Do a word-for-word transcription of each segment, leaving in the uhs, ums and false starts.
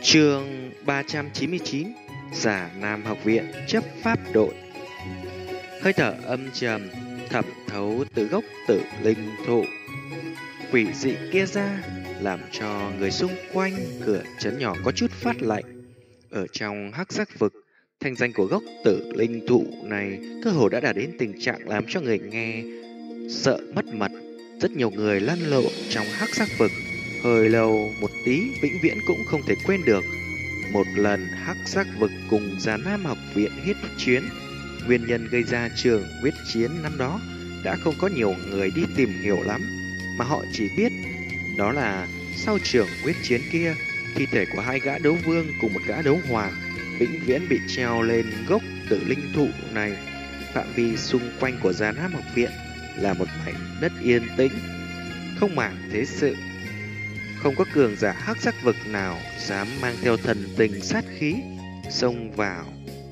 Chương ba trăm chín mươi chín. Giả Nam học viện chấp pháp đội. Hơi thở âm trầm thẩm thấu từ gốc tử linh thụ quỷ dị kia ra, làm cho người xung quanh cửa trấn nhỏ có chút phát lạnh. Ở trong hắc giác vực, thanh danh của gốc tử linh thụ này cơ hồ đã đạt đến tình trạng làm cho người nghe sợ mất mật. Rất nhiều người lăn lộn trong hắc giác vực hơi lâu một tí vĩnh viễn cũng không thể quên được một lần hắc giác vực cùng Già Nam học viện huyết chiến. Nguyên nhân gây ra trường huyết chiến năm đó đã không có nhiều người đi tìm hiểu lắm, mà họ chỉ biết đó là sau trường huyết chiến kia, thi thể của hai gã đấu vương cùng một gã đấu hoàng vĩnh viễn bị treo lên gốc tử linh thụ này. Phạm vi xung quanh của Già Nam học viện là một mảnh đất yên tĩnh, không màng thế sự. Không có cường giả hắc giác vực nào dám mang theo thần tình sát khí xông vào.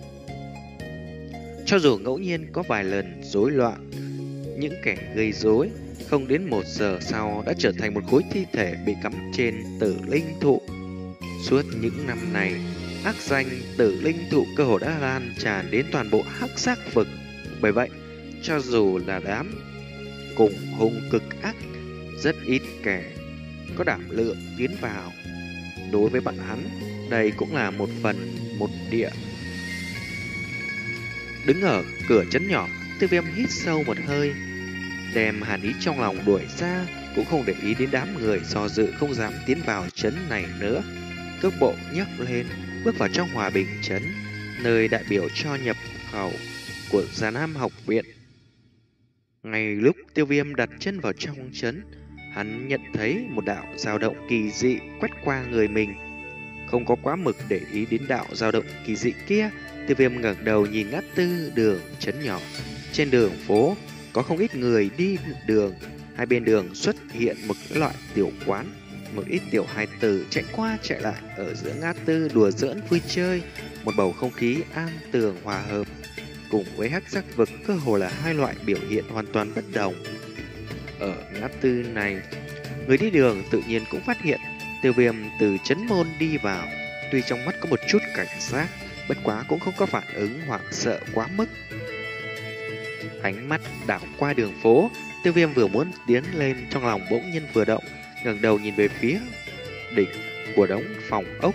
Cho dù ngẫu nhiên có vài lần rối loạn, những kẻ gây rối không đến một giờ sau đã trở thành một khối thi thể bị cắm trên tử linh thụ. Suốt những năm này, ác danh tử linh thụ cơ hồ đã lan tràn đến toàn bộ hắc giác vực. Bởi vậy, cho dù là đám cùng hung cực ác, rất ít kẻ có đảm lượng tiến vào. Đối với bọn hắn, đây cũng là một phần một địa. Đứng ở cửa trấn nhỏ, Tiêu Viêm hít sâu một hơi, đem hàn ý trong lòng đuổi ra, cũng không để ý đến đám người do dự không dám tiến vào trấn này nữa. Cước bộ nhấc lên, bước vào trong Hòa Bình trấn, nơi đại biểu cho nhập khẩu của Già Nam học viện. Ngay lúc Tiêu Viêm đặt chân vào trong trấn, hắn nhận thấy một đạo dao động kỳ dị quét qua người mình. Không có quá mực để ý đến đạo dao động kỳ dị kia, Tiêu Viêm ngẩng đầu nhìn ngã tư đường trấn nhỏ. Trên đường phố có không ít người đi đường, hai bên đường xuất hiện một loại tiểu quán, một ít tiểu hài tử chạy qua chạy lại ở giữa ngã tư đùa giỡn vui chơi, một bầu không khí an tường hòa hợp. Cùng với hắc giác vực cơ hồ là hai loại biểu hiện hoàn toàn bất đồng. Ở ngã tư này, người đi đường tự nhiên cũng phát hiện Tiêu Viêm từ trấn môn đi vào. Tuy trong mắt có một chút cảnh giác, bất quá cũng không có phản ứng hoảng sợ quá mức. Ánh mắt đảo qua đường phố, Tiêu Viêm vừa muốn tiến lên, trong lòng bỗng nhiên vừa động, ngẩng đầu nhìn về phía đỉnh của đống phòng ốc.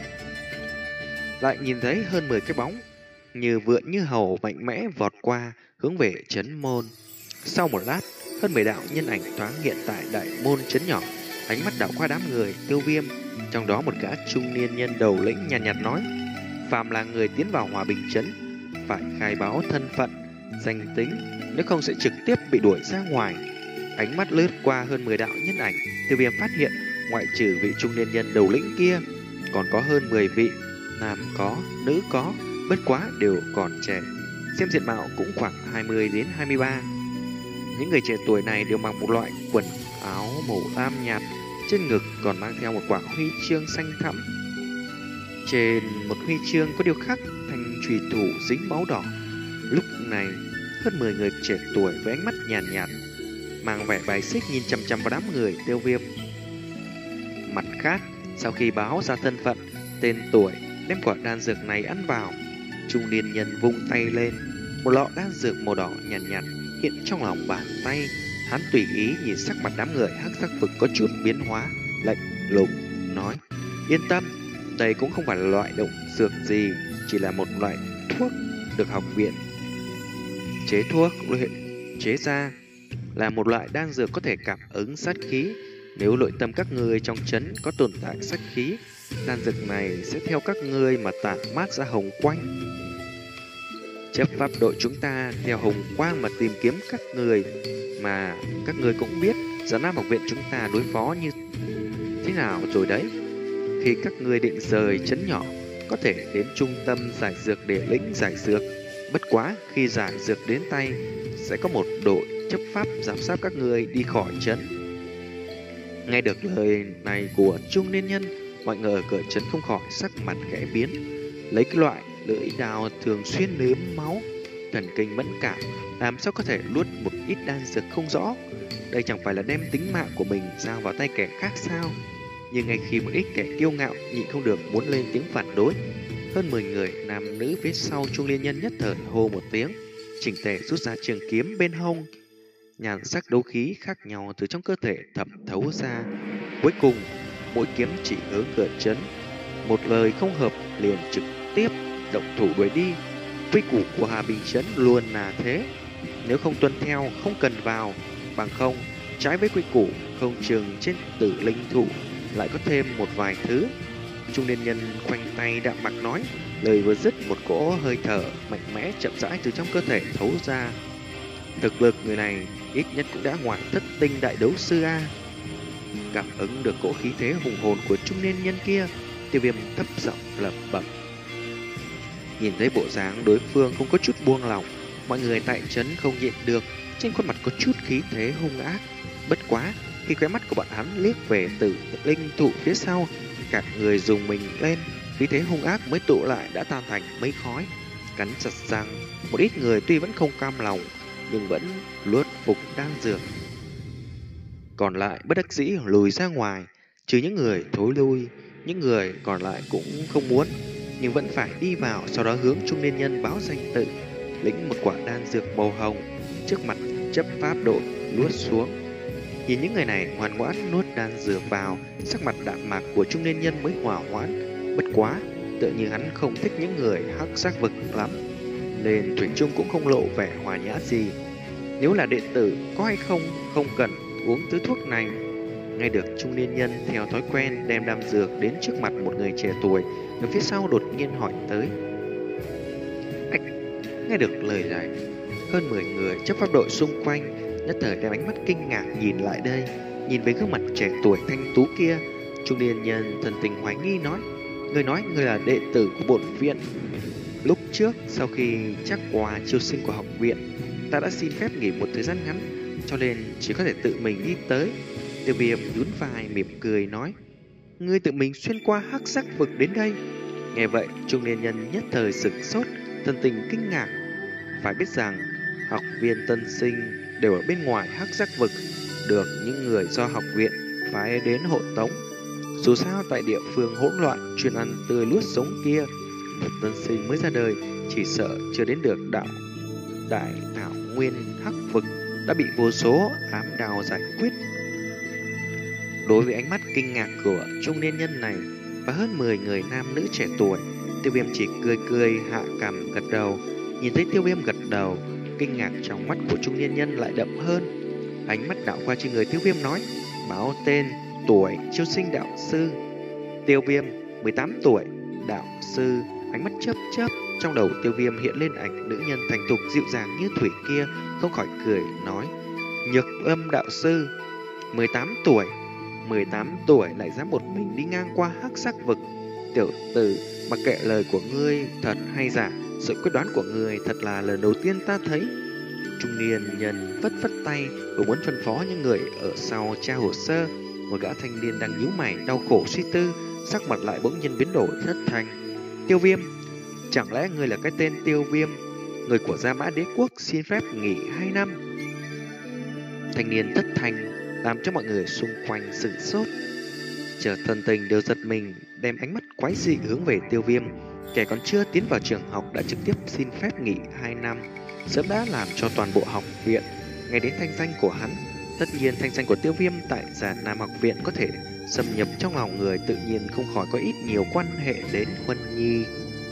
Lại nhìn thấy hơn mười cái bóng như vượn như hầu mạnh mẽ vọt qua hướng về trấn môn. Sau một lát, hơn mười đạo nhân ảnh thoáng hiện tại đại môn trấn nhỏ. Ánh mắt đảo qua đám người Tiêu Viêm, trong đó một gã trung niên nhân đầu lĩnh nhàn nhạt, nhạt nói: phàm là người tiến vào Hòa Bình trấn phải khai báo thân phận, danh tính, nếu không sẽ trực tiếp bị đuổi ra ngoài. Ánh mắt lướt qua hơn mười đạo nhân ảnh, Tiêu Viêm phát hiện ngoại trừ vị trung niên nhân đầu lĩnh kia, còn có hơn mười vị, nam có, nữ có, bất quá đều còn trẻ, xem diện mạo cũng khoảng hai mươi đến hai mươi ba. Những người trẻ tuổi này đều mặc một loại quần áo màu lam nhạt, trên ngực còn mang theo một quả huy chương xanh thẫm. Trên một huy chương có điêu khắc thanh chùy thủ dính máu đỏ. Lúc này, hơn mười người trẻ tuổi với ánh mắt nhàn nhạt, nhạt, mang vẻ bài xích nhìn chằm chằm vào đám người Tiêu Viêm. Mặt khác, sau khi báo ra thân phận, tên tuổi, đem quả đan dược này ăn vào, trung niên nhân vung tay lên, một lọ đan dược màu đỏ nhàn nhạt, nhạt hiện trong lòng bàn tay. Hắn tùy ý nhìn sắc mặt đám người hắc giác vực có chút biến hóa, lạnh lùng nói: yên tâm, đây cũng không phải là loại động dược gì, chỉ là một loại thuốc được học viện chế thuốc luyện chế ra, là một loại đan dược có thể cảm ứng sát khí. Nếu nội tâm các ngươi trong trấn có tồn tại sát khí, đan dược này sẽ theo các ngươi mà tản mát ra hồng quang. Chấp pháp đội chúng ta theo hồng quang mà tìm kiếm các người, mà các người cũng biết Già Nam học viện chúng ta đối phó như thế nào rồi đấy. Khi các người định rời trấn nhỏ, có thể đến trung tâm giải dược để lĩnh giải dược. Bất quá khi giải dược đến tay, sẽ có một đội chấp pháp giám sát các người đi khỏi trấn. Nghe được lời này của trung niên nhân, mọi người ở cửa trấn không khỏi sắc mặt khẽ biến. Lấy cái loại lưỡi đào thường xuyên nếm máu, thần kinh mẫn cảm, làm sao có thể nuốt một ít đan dược không rõ. Đây chẳng phải là đem tính mạng của mình giao vào tay kẻ khác sao? Nhưng ngay khi một ít kẻ kiêu ngạo nhịn không được muốn lên tiếng phản đối, hơn mười người nam nữ phía sau Trung Liên Nhân nhất thời hô một tiếng, chỉnh tề rút ra trường kiếm bên hông. Nhan sắc đấu khí khác nhau từ trong cơ thể thẩm thấu ra. Cuối cùng, mỗi kiếm chỉ hướng cửa trấn, một lời không hợp liền trực tiếp động thủ đuổi đi. Quy củ của Hà Bình Trấn luôn là thế, nếu không tuân theo không cần vào, bằng không trái với quy củ không chừng trên tử linh thủ lại có thêm một vài thứ. Trung niên nhân khoanh tay đạm mặc nói, lời vừa dứt một cỗ hơi thở mạnh mẽ chậm rãi từ trong cơ thể thấu ra. Thực lực người này ít nhất cũng đã ngoài thất tinh đại đấu sư A. Cảm ứng được cỗ khí thế hùng hồn của trung niên nhân kia, Tiêu Viêm thấp giọng lẩm bẩm. Nhìn thấy bộ dáng đối phương không có chút buông lỏng, mọi người tại trấn không nhịn được, trên khuôn mặt có chút khí thế hung ác. Bất quá, khi khóe mắt của bọn hắn liếc về tử linh thụ phía sau, cả người dùng mình lên, khí thế hung ác mới tụ lại đã tan thành mây khói. Cắn chặt răng, một ít người tuy vẫn không cam lòng, nhưng vẫn luốt phục đan dược. Còn lại bất đắc dĩ lùi ra ngoài, trừ những người thối lui, những người còn lại cũng không muốn, nhưng vẫn phải đi vào, sau đó hướng trung niên nhân báo danh tự, lĩnh một quả đan dược màu hồng, trước mặt chấp pháp đội luốt xuống. Nhìn những người này ngoan ngoãn nuốt đan dược vào, sắc mặt đạm mạc của trung niên nhân mới hỏa hoãn. Bất quá, tựa như hắn không thích những người hắc sắc vực lắm, nên thủy chung cũng không lộ vẻ hòa nhã gì. Nếu là đệ tử có hay không không cần uống thứ thuốc này. Nghe được trung niên nhân theo thói quen đem đan dược đến trước mặt một người trẻ tuổi, ở phía sau đột nhiên hỏi tới. Ách, nghe được lời này, hơn mười người chấp pháp đội xung quanh nhất thời đem ánh mắt kinh ngạc nhìn lại đây, nhìn về gương mặt trẻ tuổi thanh tú kia. Trung niên nhân thần tình hoài nghi nói, người nói người là đệ tử của bổn viện. Lúc trước sau khi chắc qua chiêu sinh của học viện, ta đã xin phép nghỉ một thời gian ngắn, cho nên chỉ có thể tự mình đi tới. Tiêu Viêm nhún vai mỉm cười nói, ngươi tự mình xuyên qua hắc sắc vực đến đây. Nghe vậy, trung niên nhân nhất thời sửng sốt, thần tình kinh ngạc. Phải biết rằng học viên tân sinh đều ở bên ngoài hắc sắc vực, được những người do học viện phái đến hộ tống. Dù sao tại địa phương hỗn loạn chuyên ăn tươi nuốt sống kia, một tân sinh mới ra đời chỉ sợ chưa đến được đạo đại thảo nguyên hắc vực đã bị vô số ám đào giải quyết. Đối với ánh mắt kinh ngạc của trung niên nhân này và hơn mười người nam nữ trẻ tuổi, Tiêu Viêm chỉ cười cười hạ cằm gật đầu. Nhìn thấy Tiêu Viêm gật đầu, kinh ngạc trong mắt của trung niên nhân lại đậm hơn. Ánh mắt đảo qua trên người Tiêu Viêm nói, báo tên, tuổi, chiêu sinh đạo sư. Tiêu Viêm, mười tám tuổi, đạo sư. Ánh mắt chớp chớp, trong đầu Tiêu Viêm hiện lên ảnh nữ nhân thành thục dịu dàng như thủy kia, không khỏi cười nói, Nhược Âm đạo sư, mười tám tuổi. mười tám tuổi lại dám một mình đi ngang qua hắc sắc vực. Tiểu tử, mặc kệ lời của ngươi thật hay giả, sự quyết đoán của ngươi thật là lần đầu tiên ta thấy. Trung niên nhân phất phất tay, vừa muốn phân phó những người ở sau tra hồ sơ. Một gã thanh niên đang nhíu mày đau khổ suy tư, sắc mặt lại bỗng nhiên biến đổi thất thanh. Tiêu Viêm, chẳng lẽ ngươi là cái tên Tiêu Viêm, người của Gia Mã Đế Quốc xin phép nghỉ hai năm? Thanh niên thất thanh làm cho mọi người xung quanh sửng sốt, chờ thần tình đều giật mình, đem ánh mắt quái dị hướng về Tiêu Viêm. Kẻ còn chưa tiến vào trường học đã trực tiếp xin phép nghỉ hai năm, sớm đã làm cho toàn bộ học viện nghe đến thanh danh của hắn. Tất nhiên thanh danh của Tiêu Viêm tại Già Nam học viện có thể xâm nhập trong lòng người, tự nhiên không khỏi có ít nhiều quan hệ đến Huân Nhi.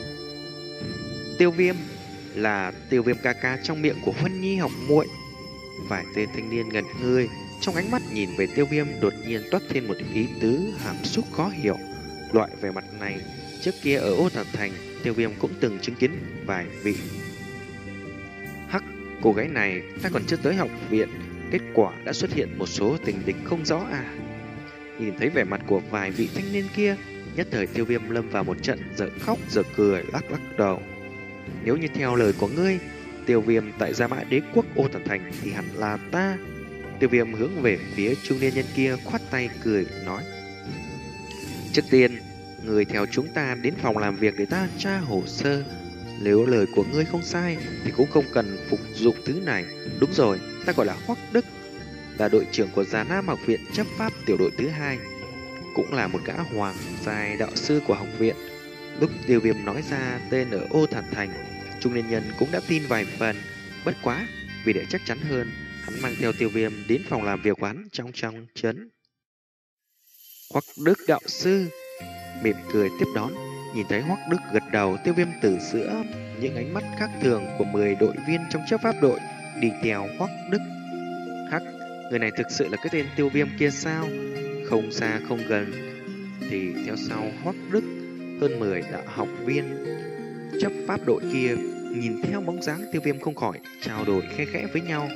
Tiêu Viêm là Tiêu Viêm ca ca trong miệng của Huân Nhi học muội. Vài tên thanh niên ngẩn người, trong ánh mắt nhìn về Tiêu Viêm đột nhiên toát thêm một ý tứ hàm xúc khó hiểu. Loại vẻ mặt này trước kia ở Ô Thần Thành, Tiêu Viêm cũng từng chứng kiến vài vị. Hắc, cô gái này ta còn chưa tới học viện, kết quả đã xuất hiện một số tình địch không rõ à? Nhìn thấy vẻ mặt của vài vị thanh niên kia, nhất thời Tiêu Viêm lâm vào một trận giở khóc giở cười, lắc lắc đầu. Nếu như theo lời của ngươi, Tiêu Viêm tại Gia Mã Đế Quốc Ô Thần Thành thì hẳn là ta. Tiêu Viêm hướng về phía trung niên nhân kia khoát tay cười nói, trước tiên người theo chúng ta đến phòng làm việc để ta tra hồ sơ. Nếu lời của ngươi không sai thì cũng không cần phục dụng thứ này. Đúng rồi, ta gọi là Hoắc Đức, là đội trưởng của Già Nam học viện chấp pháp tiểu đội thứ hai. cũng là một gã hoàng giai đạo sư của học viện. Lúc Tiêu Viêm nói ra tên ở Ô Thản Thành, trung niên nhân cũng đã tin vài phần. Bất quá, vì để chắc chắn hơn, hắn mang theo Tiêu Viêm đến phòng làm việc quán trong trong trấn. Hoắc Đức đạo sư mỉm cười tiếp đón, nhìn thấy Hoắc Đức gật đầu, Tiêu Viêm từ giữa những ánh mắt khác thường của mười đội viên trong chấp pháp đội đi theo Hoắc Đức. Hắc, người này thực sự là cái tên Tiêu Viêm kia sao? Không xa không gần thì theo sau Hoắc Đức, hơn mười đạo học viên chấp pháp đội kia nhìn theo bóng dáng Tiêu Viêm không khỏi trao đổi khe khẽ với nhau.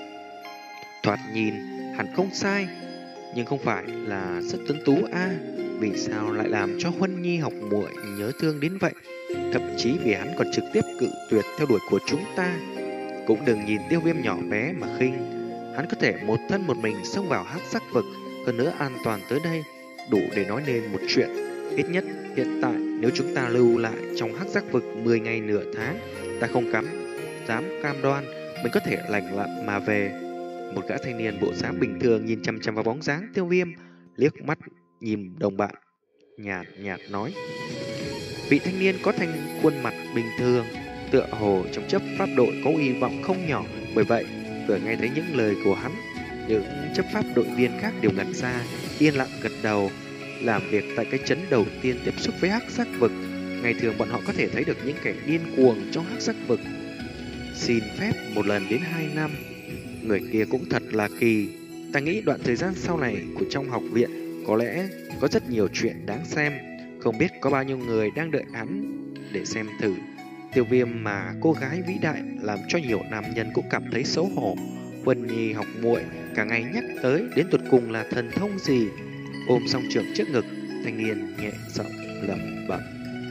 Thoạt nhìn hẳn không sai, nhưng không phải là rất tuấn tú a, à, vì sao lại làm cho Huân Nhi học muội nhớ thương đến vậy? Thậm chí vì hắn còn trực tiếp cự tuyệt theo đuổi của chúng ta. Cũng đừng nhìn Tiêu Viêm nhỏ bé mà khinh, hắn có thể một thân một mình xông vào hắc sắc vực, hơn nữa an toàn tới đây, đủ để nói nên một chuyện. Ít nhất hiện tại nếu chúng ta lưu lại trong hắc sắc vực mười ngày nửa tháng, ta không cắm dám cam đoan mình có thể lành lặn mà về. Một gã thanh niên bộ dáng bình thường nhìn chăm chăm vào bóng dáng Tiêu Viêm, liếc mắt nhìn đồng bạn, nhạt nhạt nói. Vị thanh niên có thanh khuôn mặt bình thường, tựa hồ trong chấp pháp đội có hy vọng không nhỏ. Bởi vậy, vừa nghe thấy những lời của hắn, những chấp pháp đội viên khác đều ngẩn ra, yên lặng gật đầu. Làm việc tại cái trấn đầu tiên tiếp xúc với hắc sắc vực, ngày thường bọn họ có thể thấy được những kẻ điên cuồng trong hắc sắc vực. Xin phép một lần đến hai năm, người kia cũng thật là kỳ. Ta nghĩ đoạn thời gian sau này của trong học viện có lẽ có rất nhiều chuyện đáng xem. Không biết có bao nhiêu người đang đợi hắn để xem thử. Tiêu Viêm mà cô gái vĩ đại làm cho nhiều nam nhân cũng cảm thấy xấu hổ. Huân Nhi học muội cả ngày nhắc tới đến tuột cùng là thần thông gì. Ôm song trường trước ngực, thanh niên nhẹ giọng lẩm bẩm.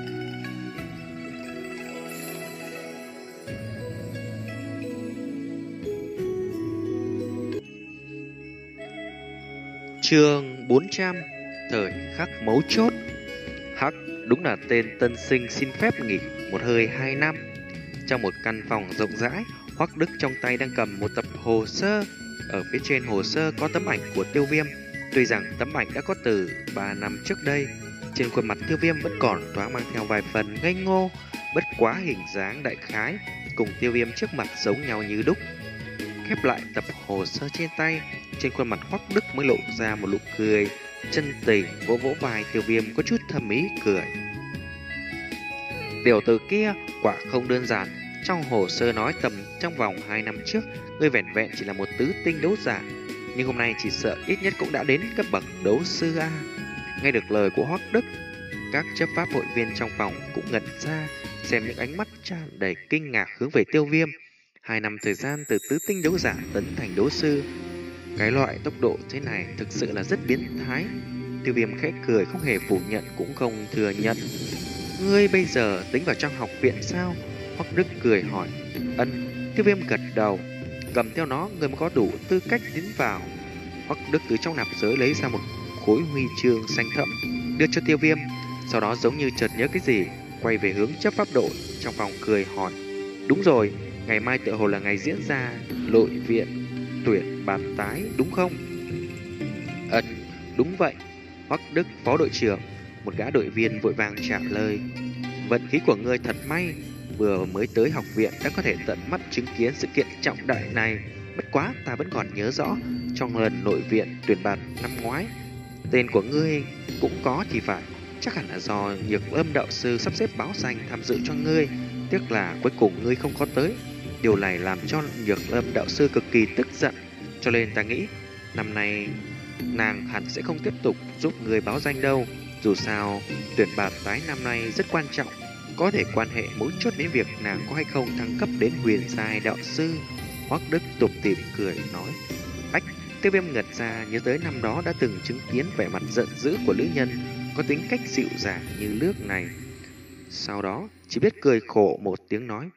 Chương bốn trăm, thời khắc mấu chốt. Hắc, đúng là tên tân sinh xin phép nghỉ một hơi hai năm. Trong một căn phòng rộng rãi, Hoắc Đức trong tay đang cầm một tập hồ sơ. Ở phía trên hồ sơ có tấm ảnh của Tiêu Viêm. Tuy rằng tấm ảnh đã có từ ba năm trước đây, trên khuôn mặt Tiêu Viêm vẫn còn thoáng mang theo vài phần ngây ngô, bất quá hình dáng đại khái cùng Tiêu Viêm trước mặt giống nhau như đúc. Khép lại tập hồ sơ trên tay, trên khuôn mặt Hoắc Đức mới lộ ra một nụ cười chân tình, vỗ vỗ vai Tiêu Viêm có chút thầm ý cười. Tiểu tử kia quả không đơn giản. Trong hồ sơ nói tầm trong vòng hai năm trước, ngươi vẻn vẹn chỉ là một tứ tinh đấu giả, nhưng hôm nay chỉ sợ ít nhất cũng đã đến cấp bậc đấu sư a. Nghe được lời của Hoắc Đức, các chấp pháp hội viên trong phòng cũng ngẩn ra, xem những ánh mắt tràn đầy kinh ngạc hướng về Tiêu Viêm. Hai năm thời gian từ tứ tinh đấu giả tấn thành đấu sư, cái loại tốc độ thế này thực sự là rất biến thái. Tiêu Viêm khẽ cười, không hề phủ nhận cũng không thừa nhận. Ngươi bây giờ tính vào trong học viện sao? Hoắc Đức cười hỏi. Ân. Tiêu Viêm gật đầu. Cầm theo nó, ngươi mới có đủ tư cách tiến vào. Hoắc Đức từ trong nạp giới lấy ra một khối huy chương xanh thẫm, đưa cho Tiêu Viêm. Sau đó giống như chợt nhớ cái gì, quay về hướng chấp pháp đội trong phòng cười hỏi. Đúng rồi, ngày mai tựa hồ là ngày diễn ra nội viện tuyển bạt tái đúng không? Ân, đúng vậy. Hoắc Đức phó đội trưởng, một gã đội viên vội vàng trả lời. Vận khí của ngươi thật may, vừa mới tới học viện đã có thể tận mắt chứng kiến sự kiện trọng đại này. Bất quá ta vẫn còn nhớ rõ, trong lần nội viện tuyển bạt năm ngoái, tên của ngươi cũng có thì phải. Chắc hẳn là do Nhược Lâm đạo sư sắp xếp báo danh tham dự cho ngươi. Tiếc là cuối cùng ngươi không có tới. Điều này làm cho Nhược Lâm đạo sư cực kỳ tức giận. Cho nên ta nghĩ năm nay nàng hẳn sẽ không tiếp tục giúp ngươi báo danh đâu. Dù sao tuyển bạt tái năm nay rất quan trọng, có thể quan hệ mấu chốt đến việc nàng có hay không thăng cấp đến huyền giai đạo sư. Hoắc Đức tục tỉm cười nói. Ách, Tiêu Viêm ngật ra nhớ tới năm đó đã từng chứng kiến vẻ mặt giận dữ của nữ nhân có tính cách dịu dàng như nước này. Sau đó chỉ biết cười khổ một tiếng nói.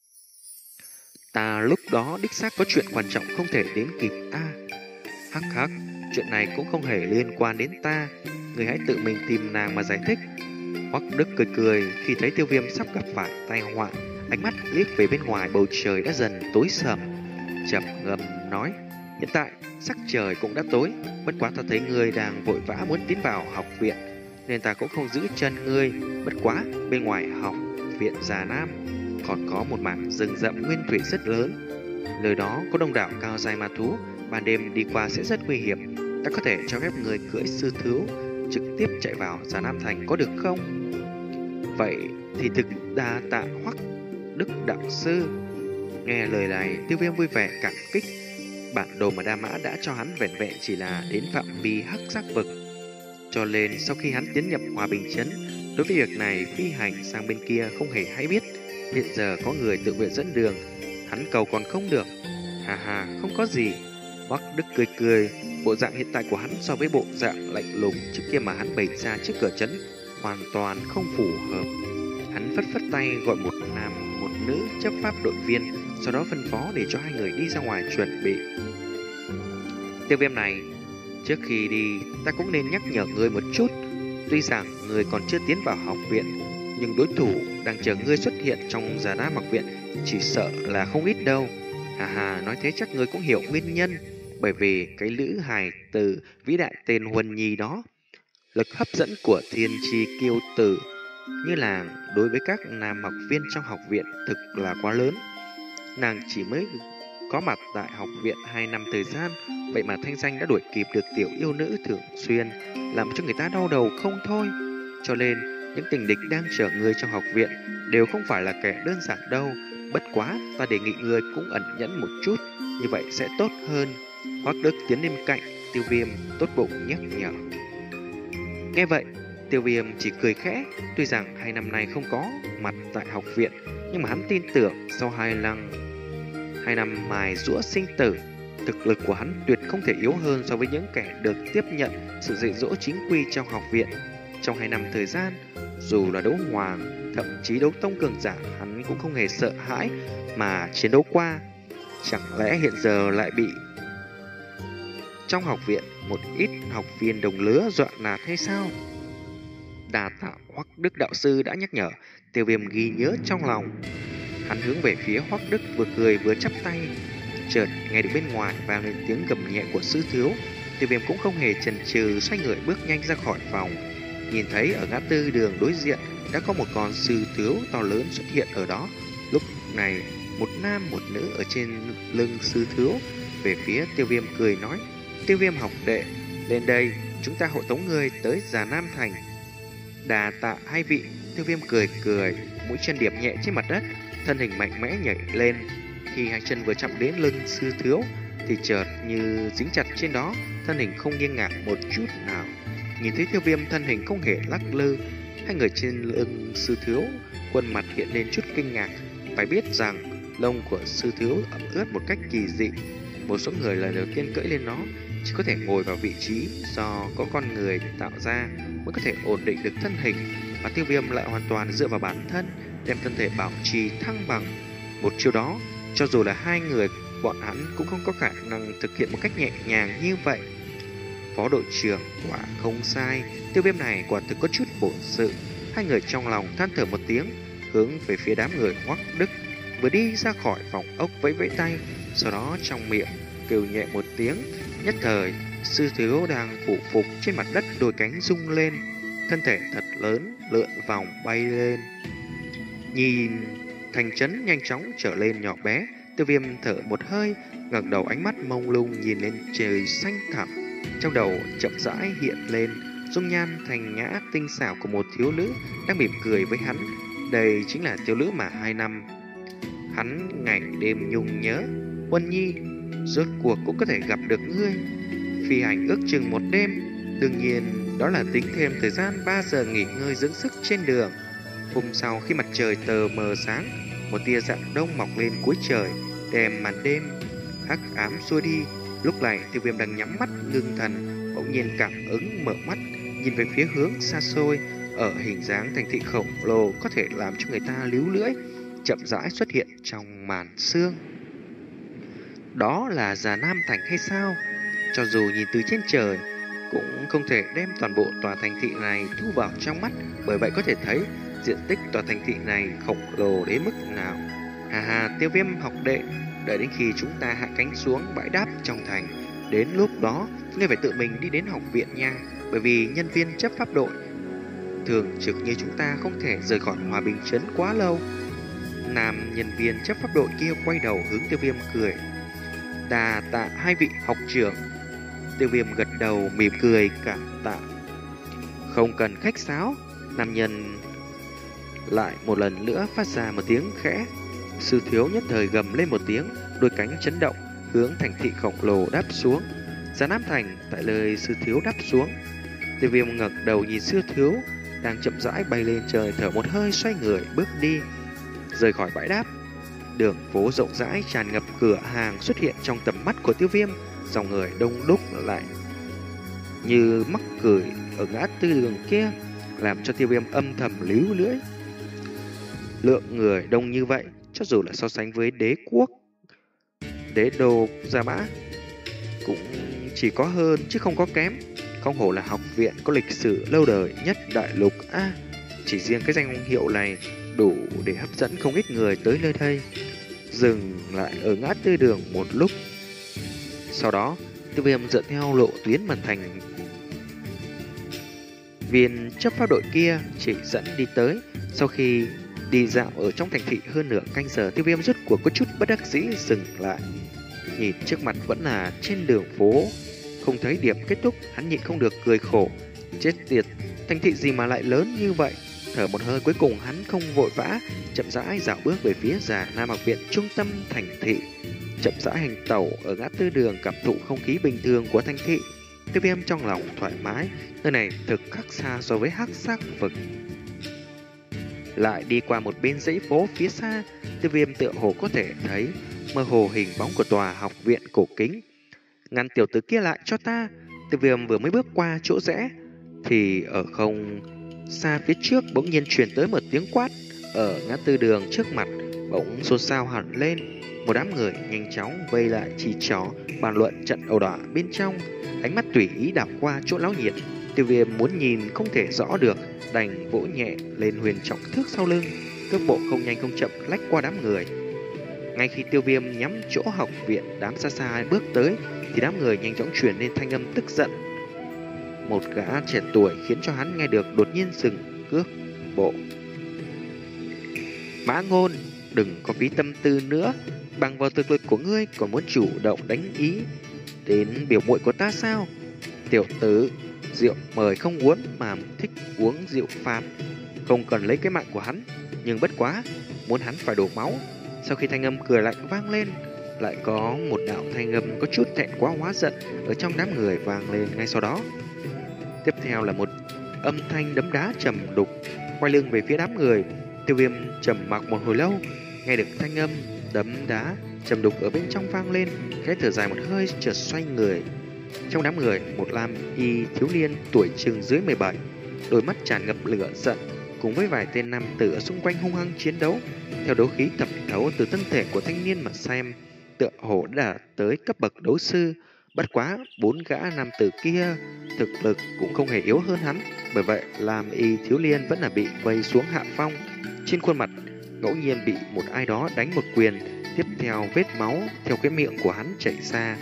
Ta lúc đó đích xác có chuyện quan trọng không thể đến kịp a. À, hắc hắc, chuyện này cũng không hề liên quan đến ta, người hãy tự mình tìm nàng mà giải thích. Hoắc Đức cười cười khi thấy Tiêu Viêm sắp gặp phải tai họa, ánh mắt liếc về bên ngoài bầu trời đã dần tối sầm, trầm ngâm nói. Hiện tại, sắc trời cũng đã tối, bất quá ta thấy ngươi đang vội vã muốn tiến vào học viện, nên ta cũng không giữ chân ngươi. Bất quá, bên ngoài học viện Già Nam còn có một mảng rừng rậm nguyên thủy rất lớn. Nơi đó có đông đảo cao giai ma thú, ban đêm đi qua sẽ rất nguy hiểm. Ta có thể cho phép người cưỡi sư thú trực tiếp chạy vào Già Nam Thành có được không? Vậy thì thực đa tạ Hoắc Đức đạo sư. Nghe lời này, Tiêu Viêm vui vẻ cảm kích. Bản đồ mà Đa Mã đã cho hắn vẻn vẹn chỉ là đến phạm vi hắc giác vực, cho nên sau khi hắn tiến nhập Hòa Bình Trấn, đối với việc này phi hành sang bên kia không hề hay biết. Hiện giờ có người tự nguyện dẫn đường, hắn cầu còn không được. Hà hà, không có gì. Hoắc Đức cười cười, bộ dạng hiện tại của hắn so với bộ dạng lạnh lùng trước kia mà hắn bày ra trước cửa trấn hoàn toàn không phù hợp. Hắn phất phất tay gọi một nam một nữ chấp pháp đội viên, sau đó phân phó để cho hai người đi ra ngoài chuẩn bị. Tiêu Viêm này, trước khi đi ta cũng nên nhắc nhở ngươi một chút. Tuy rằng ngươi còn chưa tiến vào học viện, nhưng đối thủ đang chờ ngươi xuất hiện trong Già Nam học viện chỉ sợ là không ít đâu. Hà hà, nói thế chắc ngươi cũng hiểu nguyên nhân. Bởi vì cái lữ hài từ vĩ đại tên Huân Nhi đó, lực hấp dẫn của thiên chi kiêu tử như là đối với các nam học viên trong học viện thực là quá lớn. Nàng chỉ mới có mặt tại học viện hai năm thời gian, vậy mà thanh danh đã đuổi kịp được tiểu yêu nữ thường xuyên, làm cho người ta đau đầu không thôi. Cho nên những tình địch đang chờ ngươi trong học viện đều không phải là kẻ đơn giản đâu. Bất quá ta đề nghị ngươi cũng ẩn nhẫn một chút, như vậy sẽ tốt hơn. Hoắc Đức tiến lên cạnh Tiêu Viêm tốt bụng nhắc nhở. Nghe vậy, Tiêu Viêm chỉ cười khẽ. Tuy rằng hai năm nay không có mặt tại học viện, nhưng mà hắn tin tưởng sau hai lăng hai năm mài giũa sinh tử, thực lực của hắn tuyệt không thể yếu hơn so với những kẻ được tiếp nhận sự dạy dỗ chính quy trong học viện. Trong hai năm thời gian, dù là đấu hoàng, thậm chí đấu tông cường giả, hắn cũng không hề sợ hãi mà chiến đấu qua. Chẳng lẽ hiện giờ lại bị trong học viện một ít học viên đồng lứa dọa nạt hay sao? Đa tạ Hoắc Đức đạo sư đã nhắc nhở. Tiêu Viêm ghi nhớ trong lòng. Hắn hướng về phía Hoắc Đức vừa cười vừa chắp tay. Chợt nghe được bên ngoài vang lên tiếng gầm nhẹ của sư thiếu. Tiêu Viêm cũng không hề chần chừ, xoay người bước nhanh ra khỏi phòng. Nhìn thấy ở ngã tư đường đối diện đã có một con sư thiếu to lớn xuất hiện ở đó. Lúc này một nam một nữ ở trên lưng sư thiếu về phía Tiêu Viêm cười nói: Tiêu Viêm học đệ, lên đây, chúng ta hộ tống người tới Già Nam Thành. Đà tạ hai vị. Tiêu Viêm cười cười, mũi chân điểm nhẹ trên mặt đất, thân hình mạnh mẽ nhảy lên. Khi hai chân vừa chạm đến lưng sư thiếu thì chợt như dính chặt trên đó, thân hình không nghiêng ngả một chút nào. Nhìn thấy Tiêu Viêm thân hình không hề lắc lư, hai người trên lưng sư thiếu khuôn mặt hiện lên chút kinh ngạc. Phải biết rằng lông của sư thiếu ẩm ướt một cách kỳ dị. Một số người lần đầu tiên cưỡi lên nó chỉ có thể ngồi vào vị trí do có con người tạo ra mới có thể ổn định được thân hình, mà Tiêu Viêm lại hoàn toàn dựa vào bản thân đem thân thể bảo trì thăng bằng. Một chiêu đó, cho dù là hai người bọn hắn cũng không có khả năng thực hiện một cách nhẹ nhàng như vậy. Phó đội trưởng quả không sai, Tiêu Viêm này quả thực có chút bổn sự. Hai người trong lòng than thở một tiếng, hướng về phía đám người Hoắc Đức vừa đi ra khỏi phòng ốc vẫy vẫy tay, sau đó trong miệng kêu nhẹ một tiếng. Nhất thời, sư thiếu đang phủ phục trên mặt đất, đôi cánh rung lên, thân thể thật lớn lượn vòng bay lên. Nhìn thành trấn nhanh chóng trở lên nhỏ bé, Tiêu Viêm thở một hơi, ngẩng đầu, ánh mắt mông lung nhìn lên trời xanh thẳm. Trong đầu chậm rãi hiện lên dung nhan thành nhã tinh xảo của một thiếu nữ đang mỉm cười với hắn. Đây chính là thiếu nữ mà hai năm hắn ngày đêm nhung nhớ. Huân Nhi, rốt cuộc cũng có thể gặp được ngươi. Phi hành ước chừng một đêm, đương nhiên đó là tính thêm thời gian ba giờ nghỉ ngơi dưỡng sức trên đường. Hôm sau khi mặt trời tờ mờ sáng, một tia dạng đông mọc lên cuối trời, đem màn đêm hắc ám xua đi. Lúc này Tiêu Viêm đang nhắm mắt ngưng thần, bỗng nhiên cảm ứng mở mắt, nhìn về phía hướng xa xôi, ở hình dáng thành thị khổng lồ có thể làm cho người ta líu lưỡi, chậm rãi xuất hiện trong màn sương. Đó là Già Nam Thành hay sao? Cho dù nhìn từ trên trời cũng không thể đem toàn bộ tòa thành thị này thu vào trong mắt, bởi vậy có thể thấy diện tích tòa thành thị này khổng lồ đến mức nào. Hà hà, Tiêu Viêm học đệ, đợi đến khi chúng ta hạ cánh xuống bãi đáp trong thành, Đến lúc đó, ngươi phải tự mình đi đến học viện nha, bởi vì nhân viên chấp pháp đội thường trực như chúng ta không thể rời khỏi Hòa Bình Trấn quá lâu. Nam nhân viên chấp pháp đội kia quay đầu hướng Tiêu Viêm cười. Đà tạ hai vị học trưởng. Tiêu Viêm gật đầu mỉm cười cảm tạ. Không cần khách sáo. Nam nhân lại một lần nữa phát ra một tiếng khẽ. Sư thiếu nhất thời gầm lên một tiếng, đôi cánh chấn động, hướng thành thị khổng lồ đáp xuống. Giá Nam Thành tại nơi sư thiếu đáp xuống. Tiêu Viêm ngẩng đầu nhìn sư thiếu đang chậm rãi bay lên trời, thở một hơi xoay người bước đi, rời khỏi bãi đáp. Đường phố rộng rãi tràn ngập cửa hàng xuất hiện trong tầm mắt của Tiêu Viêm, dòng người đông đúc lại như mắc cười ở ngã tư đường kia, làm cho Tiêu Viêm âm thầm líu lưỡi. Lượng người đông như vậy, cho dù là so sánh với đế quốc, đế đô Gia Mã, cũng chỉ có hơn chứ không có kém. Không hổ là học viện có lịch sử lâu đời nhất đại lục A. À, chỉ riêng cái danh hiệu này đủ để hấp dẫn không ít người tới nơi đây. Dừng lại ở ngã tư đường một lúc, sau đó Tiêu Viêm dựa theo lộ tuyến màn thành viên chấp pháp đội kia chỉ dẫn đi tới. Sau khi đi dạo ở trong thành thị hơn nửa canh giờ, Tiêu Viêm rốt cuộc có chút bất đắc dĩ dừng lại. Nhìn trước mặt vẫn là trên đường phố, không thấy điểm kết thúc, hắn nhịn không được cười khổ. Chết tiệt, thành thị gì mà lại lớn như vậy. Thở một hơi cuối cùng hắn không vội vã, chậm rãi dạo bước về phía Già Nam học viện trung tâm thành thị. Chậm rãi hành tẩu ở ngã tư đường, cảm thụ không khí bình thường của thành thị. Tiêu Viêm trong lòng thoải mái, nơi này thực khác xa so với hắc sắc vực. Lại đi qua một bên dãy phố phía xa, Tiêu Viêm tựa hồ có thể thấy mơ hồ hình bóng của tòa học viện cổ kính. Ngăn tiểu tử kia lại cho ta. Tiêu Viêm vừa mới bước qua chỗ rẽ thì ở không xa phía trước bỗng nhiên truyền tới một tiếng quát. Ở ngã tư đường trước mặt bỗng xôn xao hẳn lên. Một đám người nhanh chóng vây lại chỉ trỏ bàn luận trận ẩu đả bên trong. Ánh mắt tùy ý đảo qua chỗ náo nhiệt. Tiêu Viêm muốn nhìn không thể rõ được, đành vỗ nhẹ lên huyền trọng thước sau lưng, cước bộ không nhanh không chậm lách qua đám người. Ngay khi Tiêu Viêm nhắm chỗ học viện đám xa xa bước tới, thì đám người nhanh chóng truyền lên thanh âm tức giận. Một gã trẻ tuổi khiến cho hắn nghe được đột nhiên dừng cước bộ. Mã Ngôn, đừng có phí tâm tư nữa, bằng vào thực lực của ngươi còn muốn chủ động đánh ý đến biểu muội của ta sao? Tiểu tử, rượu mời không uống mà thích uống rượu phạt, không cần lấy cái mạng của hắn, nhưng bất quá muốn hắn phải đổ máu. Sau khi thanh âm cười lạnh vang lên, lại có một đạo thanh âm có chút thẹn quá hóa giận ở trong đám người vang lên ngay sau đó. Tiếp theo là một âm thanh đấm đá trầm đục. Quay lưng về phía đám người, Tiêu Viêm trầm mặc một hồi lâu, nghe được thanh âm đấm đá trầm đục ở bên trong vang lên, khẽ thở dài một hơi, chợt xoay người. Trong đám người, một lam y thiếu niên tuổi chừng dưới mười bảy, đôi mắt tràn ngập lửa giận, cùng với vài tên nam tử ở xung quanh hung hăng chiến đấu. Theo đấu khí thẩm thấu từ thân thể của thanh niên mà xem, tựa hồ đã tới cấp bậc đấu sư. Bất quá bốn gã nam tử kia thực lực cũng không hề yếu hơn hắn, bởi vậy lam y thiếu niên vẫn là bị vây xuống hạ phong. Trên khuôn mặt ngẫu nhiên bị một ai đó đánh một quyền, tiếp theo vết máu theo cái miệng của hắn chảy ra.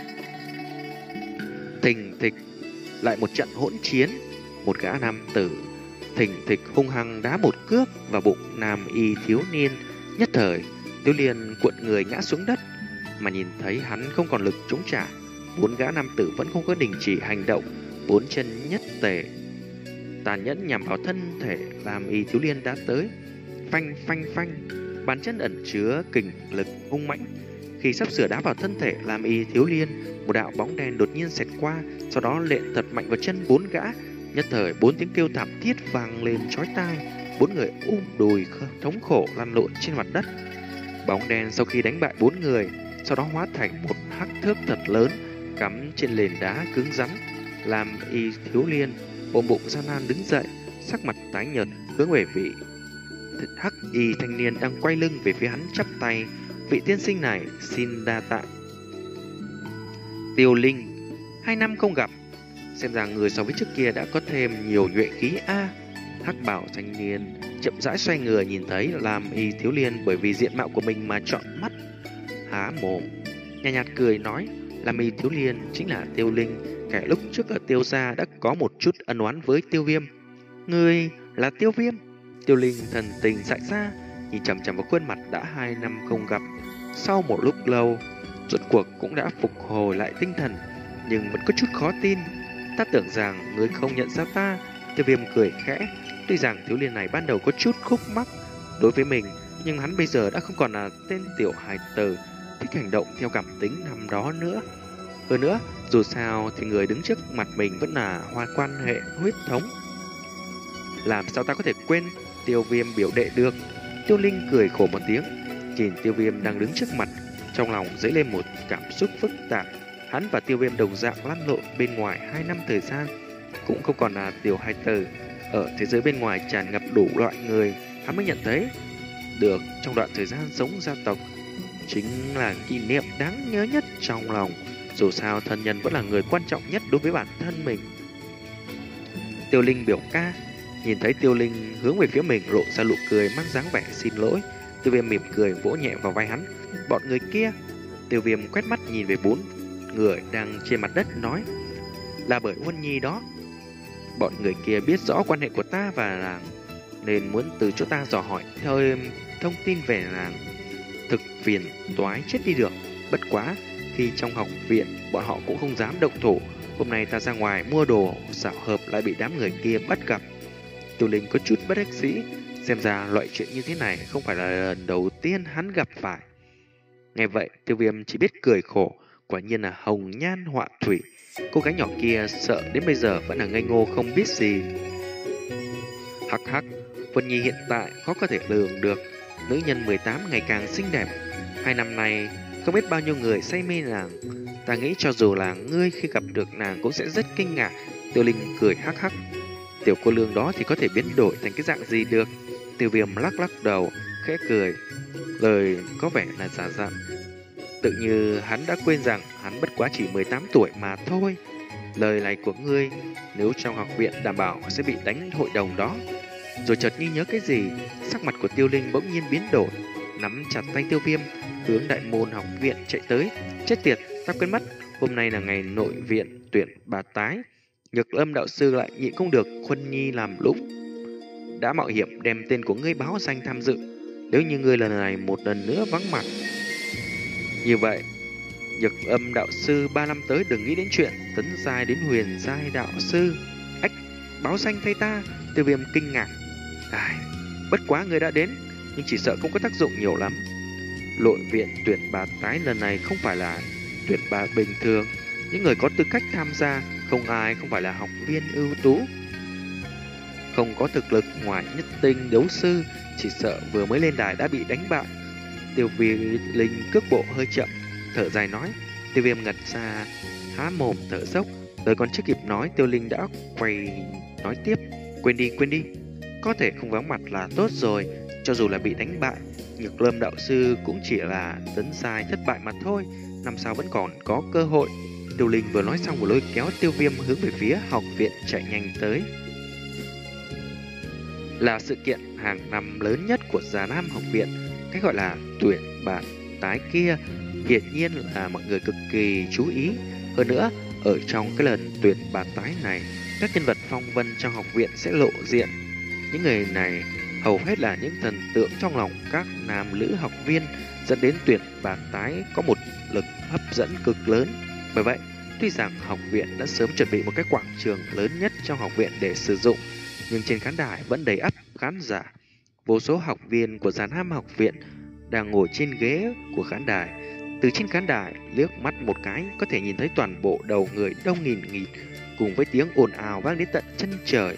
Thình thịch, lại một trận hỗn chiến. Một gã nam tử thình thịch hung hăng đá một cước vào bụng nam y thiếu niên. Nhất thời thiếu niên cuộn người ngã xuống đất, mà nhìn thấy hắn không còn lực chống trả, bốn gã nam tử vẫn không có đình chỉ hành động, bốn chân nhất tề tàn nhẫn nhằm vào thân thể làm y thiếu niên đã tới. Phanh phanh phanh, bàn chân ẩn chứa kình lực hung mãnh. Khi sắp sửa đá vào thân thể làm y thiếu niên, một đạo bóng đen đột nhiên xẹt qua, sau đó lện thật mạnh vào chân bốn gã. Nhất thời bốn tiếng kêu thảm thiết vang lên chói tai, bốn người ôm đùi thống khổ lăn lộn trên mặt đất. Bóng đen sau khi đánh bại bốn người, sau đó hóa thành một hắc thước thật lớn cắm trên nền đá cứng rắn. Làm y thiếu niên ôm bụng gian nan đứng dậy, sắc mặt tái nhợt hướng về vị hắc y thanh niên đang quay lưng về phía hắn chắp tay. Vị tiên sinh này xin đa tạ. Tiêu Linh, hai năm không gặp, xem ra người so với trước kia đã có thêm nhiều nhuệ khí a. À, hắc bảo thanh niên chậm rãi xoay người nhìn thấy làm y thiếu niên bởi vì diện mạo của mình mà trọn mắt, há mồm nhạt nhạt cười nói, Lam Y thiếu niên chính là Tiêu Linh, kẻ lúc trước ở Tiêu gia đã có một chút ân oán với Tiêu Viêm. Ngươi là Tiêu Viêm? Tiêu Linh thần tình dại ra, nhìn chằm chằm vào khuôn mặt đã hai năm không gặp. Sau một lúc lâu, rốt cuộc cũng đã phục hồi lại tinh thần, nhưng vẫn có chút khó tin. Ta tưởng rằng ngươi không nhận ra ta. Tiêu Viêm cười khẽ. Tuy rằng thiếu niên này ban đầu có chút khúc mắc đối với mình, nhưng hắn bây giờ đã không còn là tên tiểu hài tử thích hành động theo cảm tính năm đó nữa. Hơn nữa, dù sao thì người đứng trước mặt mình vẫn là hoa quan hệ huyết thống. Làm sao ta có thể quên Tiêu Viêm biểu đệ được? Tiêu Linh cười khổ một tiếng, nhìn Tiêu Viêm đang đứng trước mặt, trong lòng dấy lên một cảm xúc phức tạp. Hắn và Tiêu Viêm đồng dạng lăn lộn bên ngoài hai năm thời gian, cũng không còn là tiểu hài tử. Ở thế giới bên ngoài tràn ngập đủ loại người, hắn mới nhận thấy được trong đoạn thời gian sống gia tộc chính là kỷ niệm đáng nhớ nhất trong lòng. Dù sao thân nhân vẫn là người quan trọng nhất đối với bản thân mình. Tiêu Linh biểu ca. Nhìn thấy Tiêu Linh hướng về phía mình lộ ra nụ cười mang dáng vẻ xin lỗi, Tiêu Viêm mỉm cười vỗ nhẹ vào vai hắn. Bọn người kia. Tiêu Viêm quét mắt nhìn về bốn người đang trên mặt đất nói, là bởi Huân Nhi đó. Bọn người kia biết rõ quan hệ của ta và làng, nên muốn từ chỗ ta dò hỏi thêm thông tin về làng. Thực phiền toái chết đi được. Bất quá khi trong học viện bọn họ cũng không dám động thủ. Hôm nay ta ra ngoài mua đồ, xảo hợp lại bị đám người kia bắt gặp. Tiêu Linh có chút bất đắc dĩ. Xem ra loại chuyện như thế này không phải là lần đầu tiên hắn gặp phải. Nghe vậy Tiêu Viêm chỉ biết cười khổ. Quả nhiên là hồng nhan họa thủy. Cô gái nhỏ kia sợ đến bây giờ vẫn là ngây ngô không biết gì. Hắc hắc, Vân Nhi hiện tại khó có thể lường được. Nữ nhân mười tám ngày càng xinh đẹp. Hai năm nay không biết bao nhiêu người say mê nàng. Ta nghĩ cho dù là ngươi khi gặp được nàng cũng sẽ rất kinh ngạc. Tiêu Linh cười hắc hắc. Tiểu cô lương đó thì có thể biến đổi thành cái dạng gì được? Tiêu Viêm lắc lắc đầu, khẽ cười. Lời có vẻ là giả dặn. Tự như hắn đã quên rằng hắn bất quá chỉ mười tám tuổi mà thôi. Lời này của ngươi, nếu trong học viện đảm bảo sẽ bị đánh hội đồng đó. Rồi chợt nghi nhớ cái gì, sắc mặt của Tiêu Linh bỗng nhiên biến đổi, nắm chặt tay Tiêu Viêm, hướng đại môn học viện chạy tới. Chết tiệt, ta quên mất, hôm nay là ngày nội viện tuyển bà tái. Nhược Lâm đạo sư lại nhịn không được Khuân Nhi làm lúc đã mạo hiểm đem tên của ngươi báo danh tham dự. Nếu như ngươi lần này một lần nữa vắng mặt như vậy, Nhược Âm đạo sư ba năm tới đừng nghĩ đến chuyện tấn giai đến huyền giai đạo sư. Ách, báo danh thay ta. Tiêu Viêm kinh ngạc. Ai, bất quá ngươi đã đến, nhưng chỉ sợ không có tác dụng nhiều lắm. Nội viện tuyển bà tái lần này không phải là tuyển bà bình thường. Những người có tư cách tham gia không ai không phải là học viên ưu tú, không có thực lực ngoài nhất tinh đấu sư, chỉ sợ vừa mới lên đài đã bị đánh bại. Tiêu Linh cước bộ hơi chậm, thở dài nói. Tiêu Viêm ngật ra, há mồm thở dốc. Lời còn chưa kịp nói, Tiêu Linh đã quay nói tiếp. Quên đi, quên đi. Có thể không vắng mặt là tốt rồi. Cho dù là bị đánh bại, Nhược Lâm đạo sư cũng chỉ là tấn giai thất bại mà thôi. Năm sau vẫn còn có cơ hội. Tiêu Linh vừa nói xong vừa lôi kéo Tiêu Viêm hướng về phía học viện chạy nhanh tới. Là sự kiện hàng năm lớn nhất của Già Nam học viện. Cái gọi là tuyển bà tái kia hiển nhiên là mọi người cực kỳ chú ý. Hơn nữa, ở trong cái lần tuyển bà tái này, các nhân vật phong vân trong học viện sẽ lộ diện. Những người này hầu hết là những thần tượng trong lòng các nam nữ học viên, dẫn đến tuyển bà tái có một lực hấp dẫn cực lớn. Bởi vậy, tuy rằng học viện đã sớm chuẩn bị một cái quảng trường lớn nhất trong học viện để sử dụng, nhưng trên khán đài vẫn đầy ắp khán giả. Vô số học viên của Già Nam học viện đang ngồi trên ghế của khán đài. Từ trên khán đài liếc mắt một cái có thể nhìn thấy toàn bộ đầu người đông nghìn nghịt, cùng với tiếng ồn ào vang đến tận chân trời.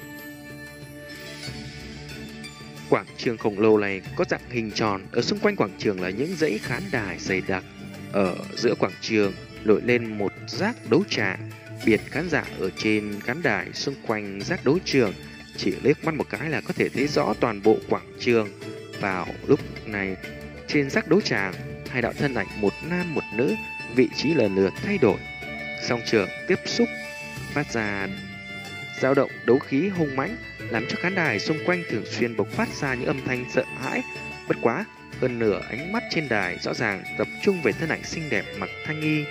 Quảng trường khổng lồ này có dạng hình tròn, ở xung quanh quảng trường là những dãy khán đài dày đặc. Ở giữa quảng trường nổi lên một rác đấu tràng, biệt khán giả ở trên khán đài xung quanh rác đấu trường. Chỉ liếc mắt một cái là có thể thấy rõ toàn bộ quảng trường. Vào lúc này, trên rác đấu tràng, hai đạo thân ảnh một nam một nữ, vị trí lần lượt thay đổi. Song trường tiếp xúc phát ra dao động đấu khí hung mãnh, làm cho khán đài xung quanh thường xuyên bộc phát ra những âm thanh sợ hãi. Bất quá, hơn nửa ánh mắt trên đài rõ ràng tập trung về thân ảnh xinh đẹp mặc thanh y,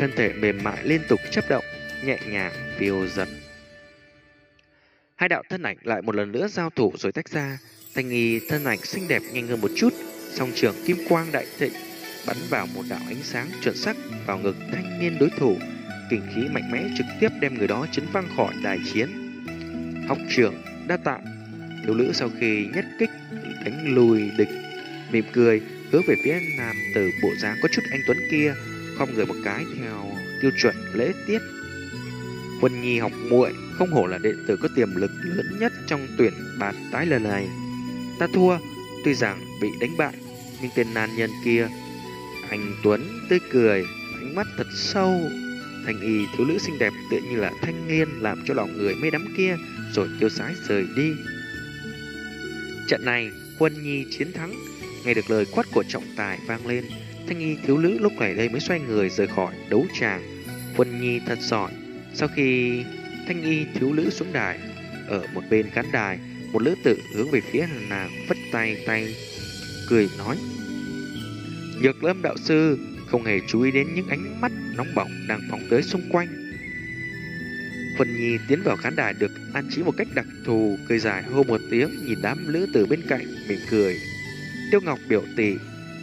thân thể mềm mại liên tục chấp động, nhẹ nhàng phiêu dật. Hai đạo thân ảnh lại một lần nữa giao thủ rồi tách ra. Thanh Y thân ảnh xinh đẹp nhanh hơn một chút, song trường kim quang đại thịnh bắn vào một đạo ánh sáng chuẩn xác vào ngực thanh niên đối thủ, kình khí mạnh mẽ trực tiếp đem người đó chấn văng khỏi đài chiến. Học trưởng đa tạ. Thiếu nữ sau khi nhất kích đánh lùi địch, mỉm cười hướng về phía nam tử bộ dáng có chút anh tuấn kia, khom người một cái theo tiêu chuẩn lễ tiết. Huân Nhi học muội không hổ là đệ tử có tiềm lực lớn nhất trong tuyển bạt tái lần này. Ta thua, tuy rằng bị đánh bại, nhưng tên nam nhân kia, anh tuấn tươi cười, ánh mắt thật sâu. Thanh Y thiếu nữ xinh đẹp tựa như là thanh liên làm cho lòng người mê đắm kia rồi tiêu sái rời đi. Trận này Huân Nhi chiến thắng. Nghe được lời quát của trọng tài vang lên, Thanh Y thiếu nữ lúc này đây mới xoay người rời khỏi đấu tràng. Huân Nhi thật giỏi. Sau khi Thanh Y thiếu nữ xuống đài, ở một bên khán đài, một lữ tử hướng về phía nàng vất tay tay cười nói: Nhược Lâm đạo sư không hề chú ý đến những ánh mắt nóng bỏng đang phóng tới xung quanh. Huân Nhi tiến vào khán đài được an trí một cách đặc thù, cười dài hô một tiếng, nhìn đám lữ tử bên cạnh mỉm cười: Tiêu Ngọc biểu tỷ,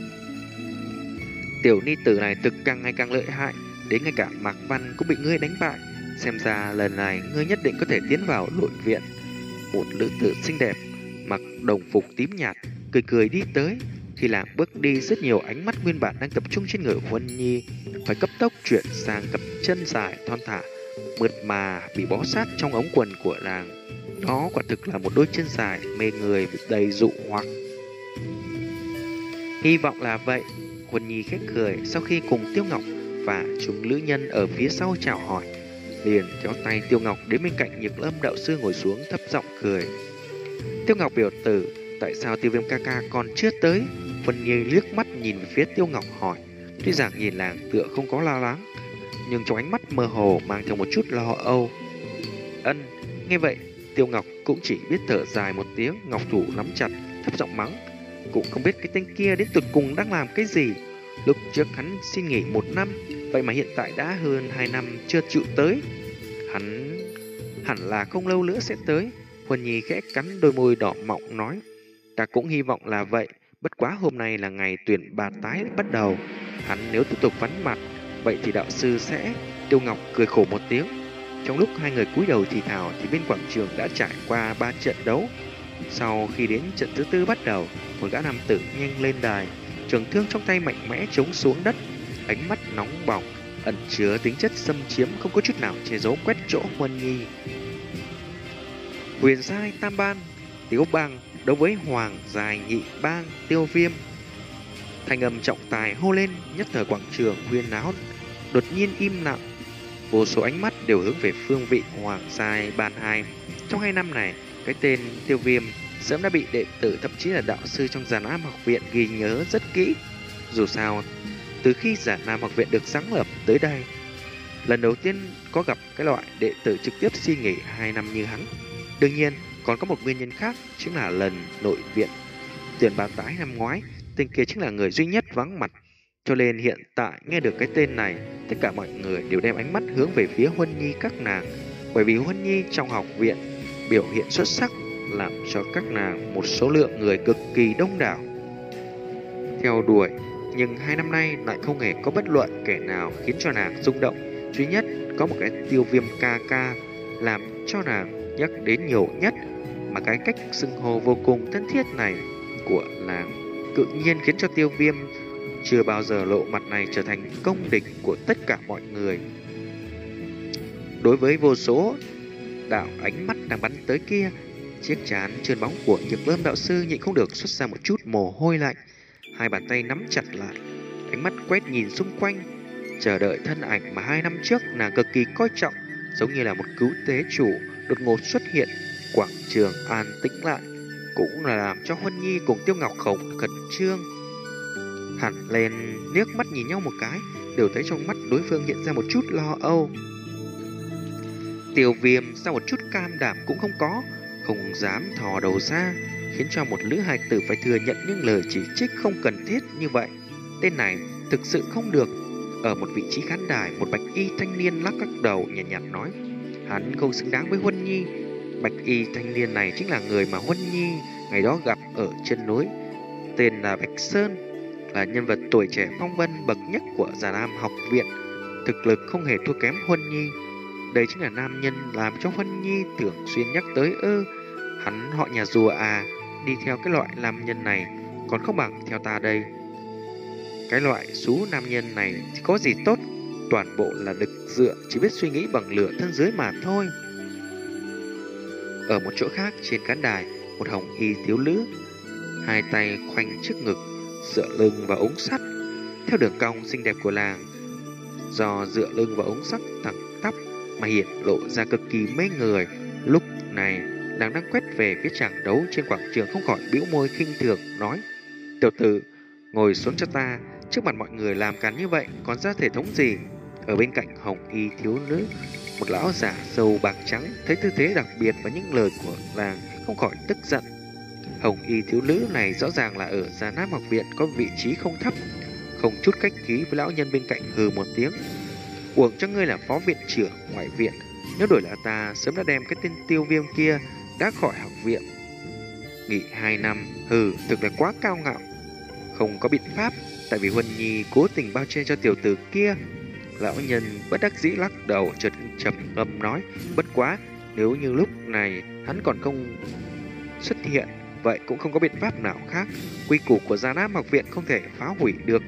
tiểu ni tử này thực càng ngày càng lợi hại, đến ngay cả Mạc Văn cũng bị ngươi đánh bại. Xem ra lần này ngươi nhất định có thể tiến vào nội viện. Một lữ tử xinh đẹp mặc đồng phục tím nhạt cười cười đi tới. Khi làm bước đi, rất nhiều ánh mắt nguyên bản đang tập trung trên người Huân Nhi phải cấp tốc chuyển sang cặp chân dài thon thả mượt mà bị bó sát trong ống quần của nàng. Đó quả thực là một đôi chân dài mê người đầy dụ hoặc. Hy vọng là vậy. Huân Nhi khẽ cười sau khi cùng Tiêu Ngọc và chúng lữ nhân ở phía sau chào hỏi, liền kéo tay Tiêu Ngọc đến bên cạnh Nhược Lâm đạo sư ngồi xuống, thấp giọng cười: Tiêu Ngọc biểu tử, tại sao Tiêu Viêm ca ca còn chưa tới? Huân Nhi liếc mắt nhìn về phía Tiêu Ngọc hỏi. Tuy rằng nhìn nàng tựa không có lo lắng, nhưng trong ánh mắt mơ hồ mang theo một chút lo âu. Ân, nghe vậy Tiêu Ngọc cũng chỉ biết thở dài một tiếng, ngọc thủ nắm chặt, thấp giọng mắng: Cũng không biết cái tên kia đến tụt cùng đang làm cái gì. Lúc trước hắn xin nghỉ một năm, vậy mà hiện tại đã hơn hai năm chưa chịu tới. Hắn hẳn là không lâu nữa sẽ tới. Huân Nhi khẽ cắn đôi môi đỏ mọng nói: Ta cũng hy vọng là vậy. Bất quá hôm nay là ngày tuyển bà tái bắt đầu. Hắn nếu tiếp tục vắn mặt, vậy thì đạo sư sẽ... Tiêu Ngọc cười khổ một tiếng. Trong lúc hai người cúi đầu thì thào thì bên quảng trường đã trải qua ba trận đấu. Sau khi đến trận thứ tư bắt đầu, một gã nam tử nhanh lên đài, trường thương trong tay mạnh mẽ chống xuống đất, ánh mắt nóng bỏng ẩn chứa tính chất xâm chiếm, không có chút nào che giấu quét chỗ Huân Nhi. Huyền giai tam ban Tiếu Bang đấu với Hoàng giai nhị bang Tiêu Viêm. Thành âm trọng tài hô lên, nhất thời quảng trường huyên náo đột nhiên im lặng. Vô số ánh mắt đều hướng về phương vị Hoàng giai ban hai. Trong hai năm này, cái tên Tiêu Viêm sớm đã bị đệ tử, thậm chí là đạo sư trong Già Nam học viện ghi nhớ rất kỹ. Dù sao, từ khi Già Nam học viện được sáng lập tới đây, lần đầu tiên có gặp cái loại đệ tử trực tiếp xin nghỉ hai năm như hắn. Đương nhiên, còn có một nguyên nhân khác, chính là lần nội viện tuyển bà tái năm ngoái, tên kia chính là người duy nhất vắng mặt. Cho nên hiện tại nghe được cái tên này, tất cả mọi người đều đem ánh mắt hướng về phía Huân Nhi các nàng, bởi vì Huân Nhi trong học viện biểu hiện xuất sắc, làm cho các nàng một số lượng người cực kỳ đông đảo theo đuổi. Nhưng hai năm nay lại không hề có bất luận kẻ nào khiến cho nàng rung động. Duy nhất có một cái Tiêu Viêm ca ca làm cho nàng nhắc đến nhiều nhất, mà cái cách xưng hô vô cùng thân thiết này của nàng tự nhiên khiến cho Tiêu Viêm chưa bao giờ lộ mặt này trở thành công địch của tất cả mọi người. Đối với vô số đạo ánh mắt đang bắn tới kia, chiếc trán trơn bóng của Nhược Lâm đạo sư nhịn không được xuất ra một chút mồ hôi lạnh, hai bàn tay nắm chặt lại, ánh mắt quét nhìn xung quanh, chờ đợi thân ảnh mà hai năm trước nàng cực kỳ coi trọng, giống như là một cứu tế chủ đột ngột xuất hiện. Quảng trường an tĩnh lại, cũng là làm cho Huân Nhi cùng Tiêu Ngọc Khổng khẩn trương. Hẳn lên liếc mắt nhìn nhau một cái, đều thấy trong mắt đối phương hiện ra một chút lo âu. Tiêu Viêm sao một chút cam đảm cũng không có, không dám thò đầu ra, khiến cho một lữ hài tử phải thừa nhận những lời chỉ trích không cần thiết như vậy. Tên này thực sự không được. Ở một vị trí khán đài, một bạch y thanh niên lắc lắc đầu nhàn nhạt, nhạt nói: hắn không xứng đáng với Huân Nhi. Bạch y thanh niên này chính là người mà Huân Nhi ngày đó gặp ở chân núi, tên là Bạch Sơn, là nhân vật tuổi trẻ phong vân bậc nhất của Già Nam học viện, thực lực không hề thua kém Huân Nhi. Đây chính là nam nhân làm cho Huân Nhi thường xuyên nhắc tới ư? Hắn họ nhà rùa à? Đi theo cái loại nam nhân này còn không bằng theo ta đây. Cái loại xú nam nhân này thì có gì tốt, toàn bộ là đực dựa, chỉ biết suy nghĩ bằng lửa thân dưới mà thôi. Ở một chỗ khác trên khán đài, một hồng y thiếu nữ, hai tay khoanh trước ngực, dựa lưng vào ống sắt, theo đường cong xinh đẹp của làng. Do dựa lưng vào ống sắt thẳng tắp mà hiện lộ ra cực kỳ mê người. Lúc này nàng đang quét về phía tràng đấu trên quảng trường, không khỏi bĩu môi khinh thường nói: tiểu tử, ngồi xuống cho ta, trước mặt mọi người làm càn như vậy còn ra thể thống gì? Ở bên cạnh hồng y thiếu nữ, một lão giả râu bạc trắng thấy tư thế đặc biệt và những lời của nàng không khỏi tức giận. Hồng y thiếu nữ này rõ ràng là ở Già Nam học viện có vị trí không thấp, không chút khách khí với lão nhân bên cạnh hừ một tiếng: uổng cho ngươi là phó viện trưởng ngoại viện, nếu đổi là ta sớm đã đem cái tên Tiêu Viêm kia đã khỏi học viện. Nghỉ hai năm, hừ, thực là quá cao ngạo. Không có biện pháp, tại vì Huân Nhi cố tình bao che cho tiểu tử kia. Lão nhân bất đắc dĩ lắc đầu, chợt trầm ngâm nói: bất quá, nếu như lúc này hắn còn không xuất hiện, vậy cũng không có biện pháp nào khác. Quy củ của Già Nam học viện không thể phá hủy được.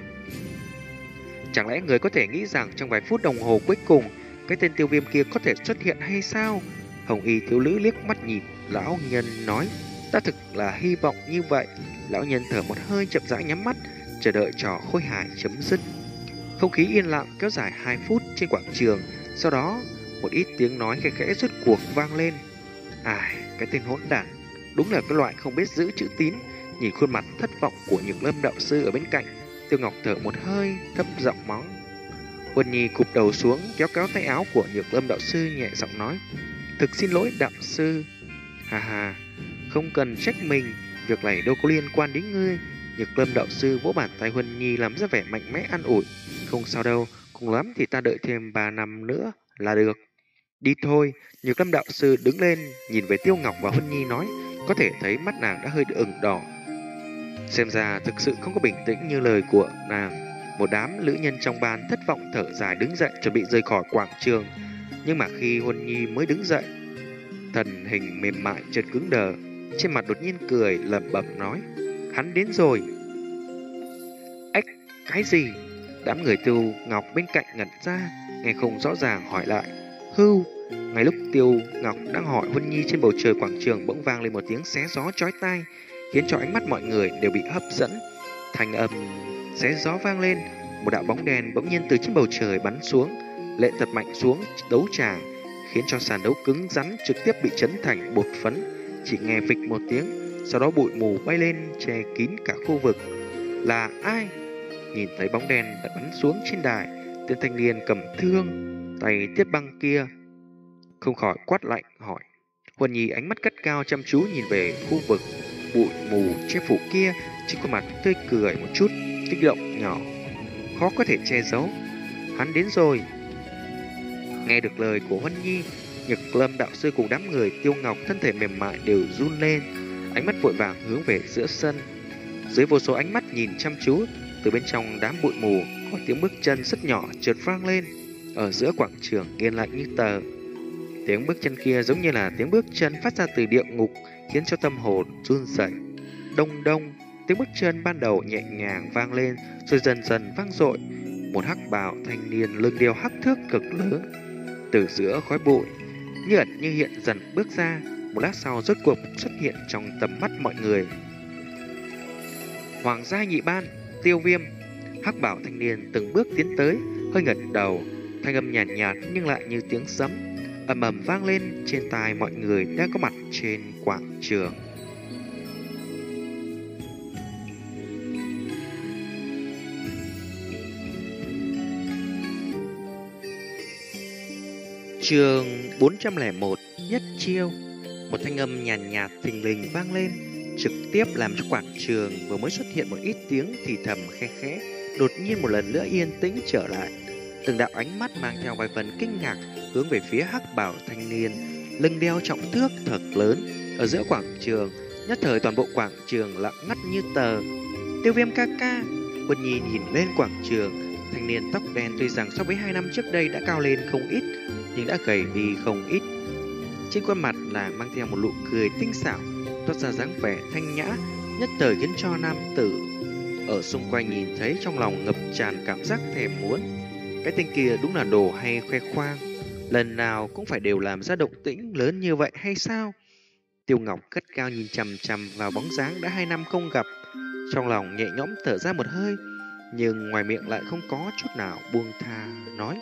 Chẳng lẽ người có thể nghĩ rằng trong vài phút đồng hồ cuối cùng cái tên Tiêu Viêm kia có thể xuất hiện hay sao? Hồng y thiếu nữ liếc mắt nhìn lão nhân nói: ta thực là hy vọng như vậy. Lão nhân thở một hơi, chậm rãi nhắm mắt, chờ đợi trò khôi hài chấm dứt. Không khí yên lặng kéo dài hai phút trên quảng trường. Sau đó một ít tiếng nói khẽ khẽ rốt cuộc vang lên. Ai, cái tên hỗn đản, đúng là cái loại không biết giữ chữ tín. Nhìn khuôn mặt thất vọng của Nhược Lâm đạo sư ở bên cạnh, Tiêu Ngọc thở một hơi, thấp giọng mắng. Huân Nhi cụp đầu xuống, kéo kéo tay áo của Nhược Lâm đạo sư, nhẹ giọng nói: thực xin lỗi đạo sư. Hà hà, không cần trách mình, việc này đâu có liên quan đến ngươi. Nhược Lâm đạo sư vỗ bàn tay Huân Nhi làm ra vẻ mạnh mẽ an ủi: không sao đâu, cùng lắm thì ta đợi thêm ba năm nữa là được. Đi thôi. Nhược Lâm đạo sư đứng lên, nhìn về Tiêu Ngọc và Huân Nhi nói, có thể thấy mắt nàng đã hơi ửng đỏ. Xem ra thực sự không có bình tĩnh như lời của nàng. Một đám nữ nhân trong ban thất vọng thở dài đứng dậy, chuẩn bị rời khỏi quảng trường. Nhưng mà khi Huân Nhi mới đứng dậy, thần hình mềm mại chợt cứng đờ, trên mặt đột nhiên cười lẩm bẩm nói: hắn đến rồi. Ếch, cái gì? Đám người Tiêu Ngọc bên cạnh ngẩn ra, nghe không rõ ràng hỏi lại: hưu. Ngay lúc Tiêu Ngọc đang hỏi Huân Nhi, trên bầu trời quảng trường bỗng vang lên một tiếng xé gió chói tai, khiến cho ánh mắt mọi người đều bị hấp dẫn. Thanh âm xé gió vang lên, một đạo bóng đèn bỗng nhiên từ trên bầu trời bắn xuống, lệ thật mạnh xuống đấu tràng, khiến cho sàn đấu cứng rắn trực tiếp bị chấn thành bột phấn. Chỉ nghe phịch một tiếng, sau đó bụi mù bay lên che kín cả khu vực. Là ai? Nhìn thấy bóng đèn đã bắn xuống trên đài, tên thanh niên cầm thương tay tiết băng kia không khỏi quát lạnh hỏi. Huân Nhi ánh mắt cắt cao chăm chú nhìn về khu vực bụi mù che phủ kia, trên khuôn mặt tươi cười một chút kích động nhỏ, khó có thể che giấu. Hắn đến rồi. Nghe được lời của Huân Nhi, Nhược Lâm đạo sư cùng đám người Tiêu Ngọc thân thể mềm mại đều run lên, ánh mắt vội vàng hướng về giữa sân. Dưới vô số ánh mắt nhìn chăm chú, từ bên trong đám bụi mù có tiếng bước chân rất nhỏ chợt vang lên. Ở giữa quảng trường yên lặng như tờ. Tiếng bước chân kia giống như là tiếng bước chân phát ra từ địa ngục, khiến cho tâm hồn run rẩy. Đông đông, tiếng bước chân ban đầu nhẹ nhàng vang lên, rồi dần dần vang dội. Một hắc bào thanh niên lưng đeo hắc thước cực lớn, từ giữa khói bụi như ẩn như hiện dần bước ra. Một lát sau rốt cuộc xuất hiện trong tầm mắt mọi người. Hoàng gia nhị ban, Tiêu Viêm. Hắc bảo thanh niên từng bước tiến tới, hơi ngẩng đầu, thanh âm nhàn nhạt, nhạt nhưng lại như tiếng sấm ầm ầm vang lên trên tai mọi người đang có mặt trên quảng trường. Chương bốn trăm lẻ một, nhất chiêu. Một thanh âm nhàn nhạt thình lình vang lên, trực tiếp làm cho quảng trường vừa mới xuất hiện một ít tiếng thì thầm khe khẽ, đột nhiên một lần nữa yên tĩnh trở lại. Từng đạo ánh mắt mang theo vài phần kinh ngạc hướng về phía hắc bào thanh niên, lưng đeo trọng thước thật lớn ở giữa quảng trường. Nhất thời toàn bộ quảng trường lặng ngắt như tờ. Tiêu Viêm ca ca. Huân Nhi nhìn lên quảng trường. Thanh niên tóc đen tuy rằng so với hai năm trước đây đã cao lên không ít, nhưng đã gầy đi không ít. Trên khuôn mặt là mang theo một nụ cười tinh xảo, toát ra dáng vẻ thanh nhã, nhất thời khiến cho nam tử ở xung quanh nhìn thấy trong lòng ngập tràn cảm giác thèm muốn. Cái tên kia đúng là đồ hay khoe khoang, lần nào cũng phải đều làm ra động tĩnh lớn như vậy hay sao? Tiêu Ngọc cất cao nhìn chằm chằm vào bóng dáng đã hai năm không gặp, trong lòng nhẹ nhõm thở ra một hơi, nhưng ngoài miệng lại không có chút nào buông tha nói: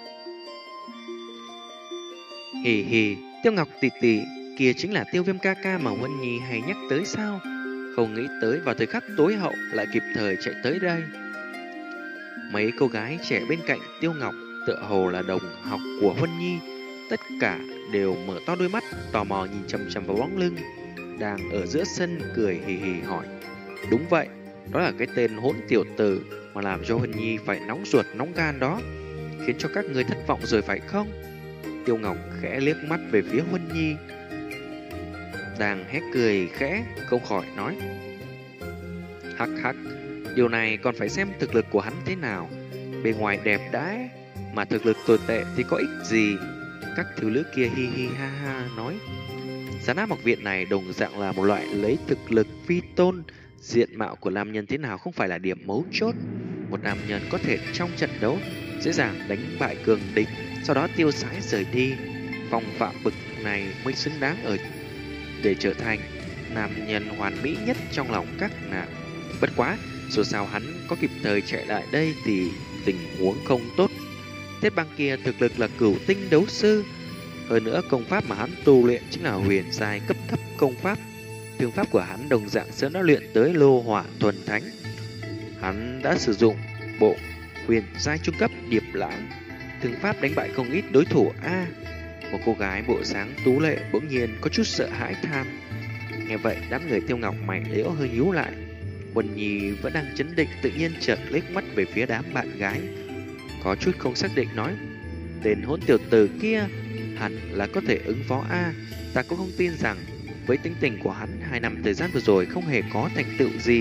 hì hì, Tiêu Ngọc tỷ tỷ, kia chính là Tiêu Viêm ca ca mà Huân Nhi hay nhắc tới sao? Không nghĩ tới vào thời khắc tối hậu lại kịp thời chạy tới đây. Mấy cô gái trẻ bên cạnh Tiêu Ngọc tựa hồ là đồng học của Huân Nhi, tất cả đều mở to đôi mắt tò mò nhìn chằm chằm vào bóng lưng đang ở giữa sân cười hì hì hỏi: đúng vậy, đó là cái tên hỗn tiểu tử mà làm cho Huân Nhi phải nóng ruột nóng gan đó, khiến cho các người thất vọng rồi phải không? Tiêu Ngọc khẽ liếc mắt về phía Huân Nhi đang hét cười khẽ, không khỏi nói: hắc hắc, điều này còn phải xem thực lực của hắn thế nào. Bề ngoài đẹp đẽ mà thực lực tồi tệ thì có ích gì? Các thiếu nữ kia hi hi ha ha nói. Gián áp học viện này đồng dạng là một loại lấy thực lực vi tôn. Diện mạo của nam nhân thế nào không phải là điểm mấu chốt. Một nam nhân có thể trong trận đấu dễ dàng đánh bại cường địch, sau đó tiêu sái rời đi. Phong phạm bực này mới xứng đáng ở để trở thành nam nhân hoàn mỹ nhất trong lòng các nàng. Bất quá, dù sao hắn có kịp thời chạy lại đây thì tình huống không tốt. Thiết Băng kia thực lực là cửu tinh đấu sư, hơn nữa công pháp mà hắn tu luyện chính là huyền giai cấp thấp công pháp. Thương pháp của hắn đồng dạng sớm đã luyện tới lô hỏa thuần thánh. Hắn đã sử dụng bộ huyền giai trung cấp điệp lãng, thương pháp đánh bại không ít đối thủ a. À, một cô gái bộ dáng tú lệ bỗng nhiên có chút sợ hãi than. Nghe vậy đám người Tiêu Ngọc mày liễu hơi nhíu lại. Huân Nhi vẫn đang chấn định, tự nhiên chợt liếc mắt về phía đám bạn gái, có chút không xác định nói: tên hỗn tiểu tử kia hẳn là có thể ứng phó a. À, ta cũng không tin rằng với tính tình của hắn hai năm thời gian vừa rồi không hề có thành tựu gì.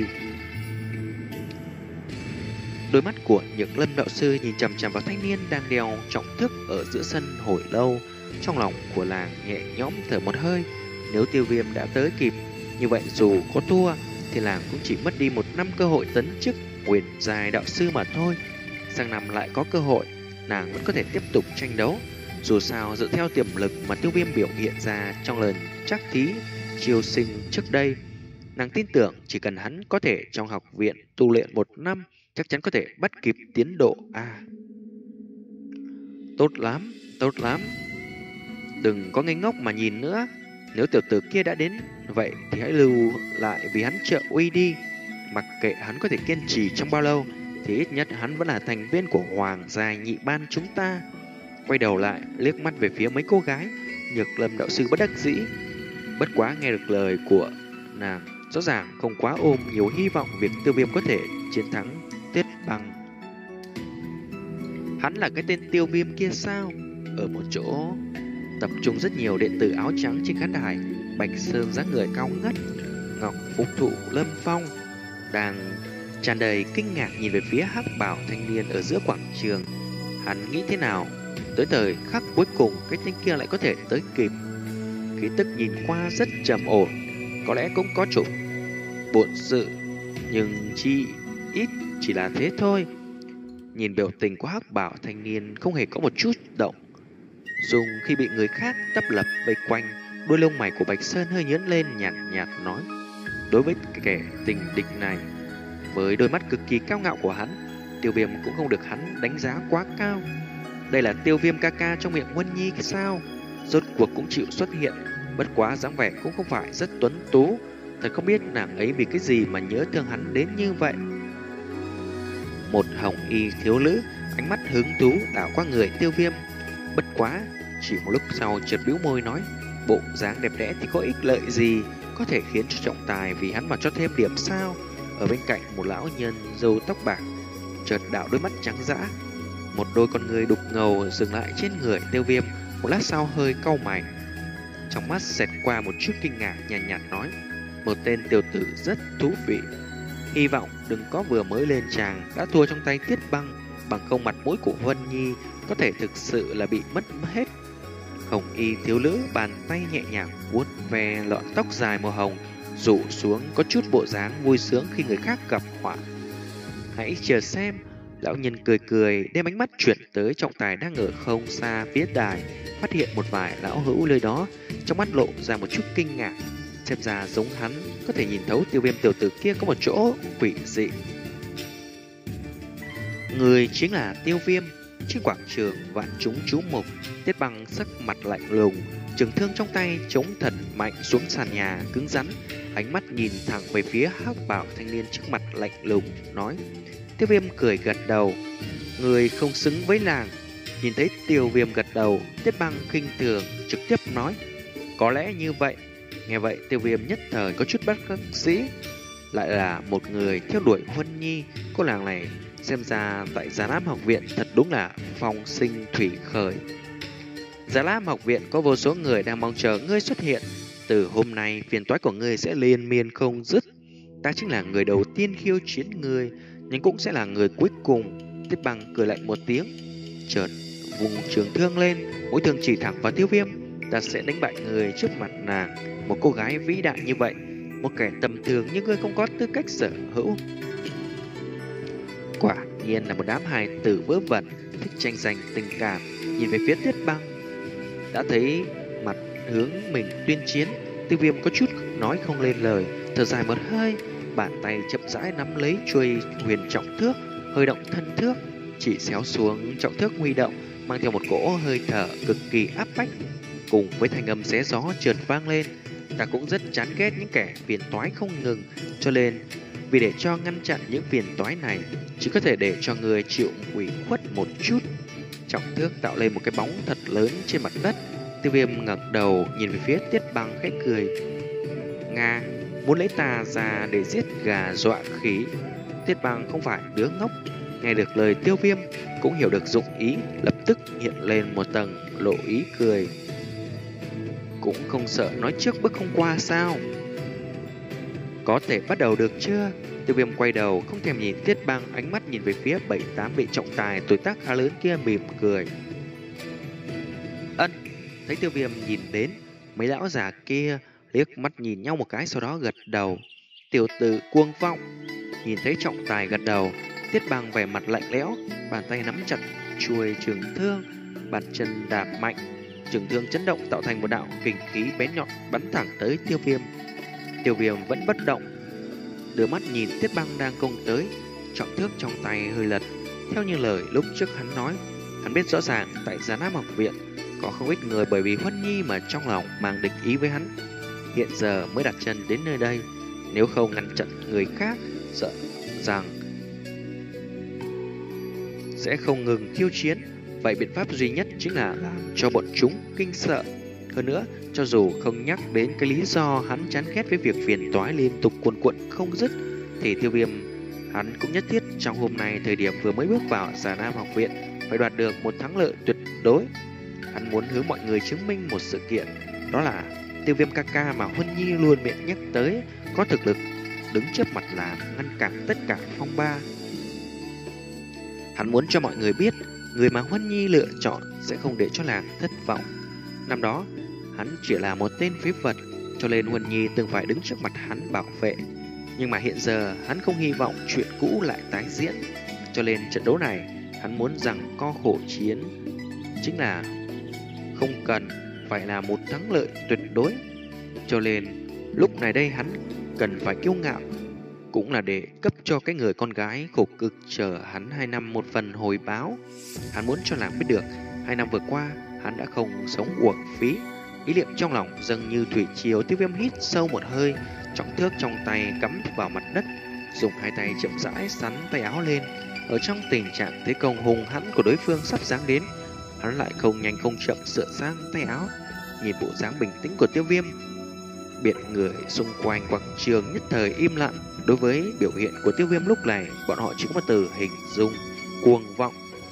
Đôi mắt của những Lâm đạo sư nhìn chằm chằm vào thanh niên đang đeo trọng thước ở giữa sân hồi lâu. Trong lòng của làng nhẹ nhõm thở một hơi. Nếu Tiêu Viêm đã tới kịp, như vậy dù có thua thì làng cũng chỉ mất đi một năm cơ hội tấn chức huyền giai đạo sư mà thôi. Sang năm lại có cơ hội, nàng vẫn có thể tiếp tục tranh đấu. Dù sao dựa theo tiềm lực mà Tiêu Viêm biểu hiện ra trong lần trắc thí chiêu sinh trước đây, nàng tin tưởng chỉ cần hắn có thể trong học viện tu luyện một năm, chắc chắn có thể bắt kịp tiến độ a. À, tốt lắm, tốt lắm. Đừng có ngây ngốc mà nhìn nữa. Nếu tiểu tử kia đã đến vậy thì hãy lưu lại vì hắn trợ uy đi. Mặc kệ hắn có thể kiên trì trong bao lâu thì ít nhất hắn vẫn là thành viên của Hoàng gia nhị ban chúng ta. Quay đầu lại liếc mắt về phía mấy cô gái, Nhược Lâm đạo sư bất đắc dĩ. Bất quá nghe được lời của nàng, rõ ràng không quá ôm nhiều hy vọng việc Tiêu Viêm có thể chiến thắng Tiết Băng. Hắn là cái tên Tiêu Viêm kia sao? Ở một chỗ tập trung rất nhiều đệ tử áo trắng trên khán đài, Bạch Sơn dáng người cao ngất, Ngọc Phục Thụ Lâm Phong đang tràn đầy kinh ngạc nhìn về phía hắc bảo thanh niên ở giữa quảng trường. Hắn nghĩ thế nào tới thời khắc cuối cùng cái tên kia lại có thể tới kịp? Khí tức nhìn qua rất trầm ổn, có lẽ cũng có chút bộn sự, nhưng chi ít chỉ là thế thôi. Nhìn biểu tình của hắc bảo thanh niên không hề có một chút động dùng khi bị người khác tấp lập vây quanh. Đôi lông mày của Bạch Sơn hơi nhướng lên, nhạt nhạt nói: đối với kẻ tình địch này, với đôi mắt cực kỳ cao ngạo của hắn, Tiêu Viêm cũng không được hắn đánh giá quá cao. Đây là Tiêu Viêm ca ca trong miệng Huân Nhi sao? Rốt cuộc cũng chịu xuất hiện, bất quá dáng vẻ cũng không phải rất tuấn tú. Thật không biết nàng ấy vì cái gì mà nhớ thương hắn đến như vậy. Một hồng y thiếu nữ ánh mắt hứng thú đảo qua người Tiêu Viêm, bất quá chỉ một lúc sau chợt bĩu môi nói: bộ dáng đẹp đẽ thì có ích lợi gì, có thể khiến cho trọng tài vì hắn mà cho thêm điểm sao? Ở bên cạnh một lão nhân râu tóc bạc chợt đảo đôi mắt trắng dã. Một đôi con người đục ngầu dừng lại trên người Tiêu Viêm, một lát sau hơi cau mày. Trong mắt xẹt qua một chút kinh ngạc, nhàn nhạt, nhạt nói: một tên tiểu tử rất thú vị. Hy vọng đừng có vừa mới lên tràng đã thua trong tay Tiết Băng, bằng không mặt mũi của Huân Nhi có thể thực sự là bị mất hết. Hồng y thiếu nữ bàn tay nhẹ nhàng vuốt ve lọn tóc dài màu hồng, rủ xuống có chút bộ dáng vui sướng khi người khác gặp họa. Hãy chờ xem. Lão nhân cười cười, đem ánh mắt chuyển tới trọng tài đang ở không xa phía đài, phát hiện một vài lão hữu nơi đó, trong mắt lộ ra một chút kinh ngạc. Xem ra giống hắn có thể nhìn thấu Tiêu Viêm tiểu tử kia có một chỗ quỷ dị. Người chính là Tiêu Viêm. Trên quảng trường vạn chúng chú mục, Tiết Băng sắc mặt lạnh lùng, trường thương trong tay chống thần mạnh xuống sàn nhà cứng rắn, ánh mắt nhìn thẳng về phía hắc bào thanh niên trước mặt lạnh lùng nói. Tiêu Viêm cười gật đầu. Người không xứng với làng. Nhìn thấy Tiêu Viêm gật đầu, Tiết Băng khinh thường trực tiếp nói: có lẽ như vậy. Nghe vậy Tiêu Viêm nhất thời có chút bất đắc dĩ. Lại là một người theo đuổi Huân Nhi. Cô nàng này xem ra tại Già Lam học viện thật đúng là phong sinh thủy khởi. Già Lam học viện có vô số người đang mong chờ ngươi xuất hiện. Từ hôm nay phiền toái của ngươi sẽ liên miên không dứt. Ta chính là người đầu tiên khiêu chiến ngươi, nhưng cũng sẽ là người cuối cùng. Tiết Băng cười lạnh một tiếng, chợt vùng trường thương lên, mũi thương chỉ thẳng vào Tiêu Viêm. Ta sẽ đánh bại người trước mặt nàng. Một cô gái vĩ đại như vậy, một kẻ tầm thường như ngươi không có tư cách sở hữu. Quả nhiên là một đám hài tử vớ vẩn, thích tranh giành tình cảm. Nhìn về phía Tiết Băng, đã thấy mặt hướng mình tuyên chiến, Tiêu Viêm có chút nói không lên lời, thở dài một hơi, bàn tay chậm rãi nắm lấy chuôi huyền trọng thước, hơi động thân thước, chỉ xéo xuống trọng thước huy động, mang theo một cỗ hơi thở cực kỳ áp bách, cùng với thanh âm xé gió chợt vang lên. Ta cũng rất chán ghét những kẻ phiền toái không ngừng, cho nên vì để cho ngăn chặn những phiền toái này, chỉ có thể để cho người chịu ủy khuất một chút. Trọng thước tạo lên một cái bóng thật lớn trên mặt đất. Tiêu Viêm ngẩng đầu nhìn về phía Tiết Băng khẽ cười. Nga, muốn lấy ta ra để giết gà dọa khỉ. Tiết Băng không phải đứa ngốc, nghe được lời Tiêu Viêm cũng hiểu được dụng ý, lập tức hiện lên một tầng lộ ý cười. Cũng không sợ nói trước bước không qua sao? Có thể bắt đầu được chưa? Tiêu Viêm quay đầu không thèm nhìn Tiết Băng, ánh mắt nhìn về phía bảy tám vị trọng tài tuổi tác khá lớn kia mỉm cười. Ân. Thấy Tiêu Viêm nhìn đến, mấy lão già kia liếc mắt nhìn nhau một cái, sau đó gật đầu. Tiểu tử cuồng vọng. Nhìn thấy trọng tài gật đầu, Tiết Băng vẻ mặt lạnh lẽo, bàn tay nắm chặt chuôi trường thương, bàn chân đạp mạnh, trường thương chấn động tạo thành một đạo kình khí bén nhọn bắn thẳng tới Tiêu Viêm. Tiêu Viêm vẫn bất động, đưa mắt nhìn Tiết Băng đang công tới, trọng thước trong tay hơi lật. Theo như lời lúc trước hắn nói, hắn biết rõ ràng tại Già Nam học viện có không ít người bởi vì Huân Nhi mà trong lòng mang địch ý với hắn. Hiện giờ mới đặt chân đến nơi đây, nếu không ngăn chặn người khác, sợ rằng sẽ không ngừng khiêu chiến. Vậy biện pháp duy nhất chính là làm cho bọn chúng kinh sợ. Hơn nữa, cho dù không nhắc đến cái lý do hắn chán ghét với việc phiền toái liên tục cuồn cuộn không dứt, thì Tiêu Viêm hắn cũng nhất thiết trong hôm nay, thời điểm vừa mới bước vào Già Nam học viện, phải đoạt được một thắng lợi tuyệt đối. Hắn muốn hướng mọi người chứng minh một sự kiện, đó là Tiêu Viêm ca ca mà Huân Nhi luôn miệng nhắc tới có thực lực đứng trước mặt là ngăn cản tất cả phong ba. Hắn muốn cho mọi người biết, người mà Huân Nhi lựa chọn sẽ không để cho làng thất vọng. Năm đó, hắn chỉ là một tên phế vật, cho nên Huân Nhi từng phải đứng trước mặt hắn bảo vệ. Nhưng mà hiện giờ, hắn không hy vọng chuyện cũ lại tái diễn. Cho nên trận đấu này, hắn muốn rằng co khổ chiến chính là không cần phải là một thắng lợi tuyệt đối. Cho nên, lúc này đây hắn cần phải kiêu ngạo, cũng là để cấp cho cái người con gái khổ cực chờ hắn hai năm một phần hồi báo. Hắn muốn cho làng biết được, hai năm vừa qua, hắn đã không sống uổng phí. Ý niệm trong lòng dâng như thủy triều. Tiêu Viêm hít sâu một hơi, trọng thước trong tay cắm vào mặt đất, dùng hai tay chậm rãi sắn tay áo lên. Ở trong tình trạng thế công hùng hãn của đối phương sắp giáng đến, hắn lại không nhanh không chậm sửa sang tay áo. Nhìn bộ dáng bình tĩnh của Tiêu Viêm, biệt người xung quanh quảng trường nhất thời im lặng. Đối với biểu hiện của Tiêu Viêm lúc này, bọn họ chỉ có một từ hình dung: cuồng vọng.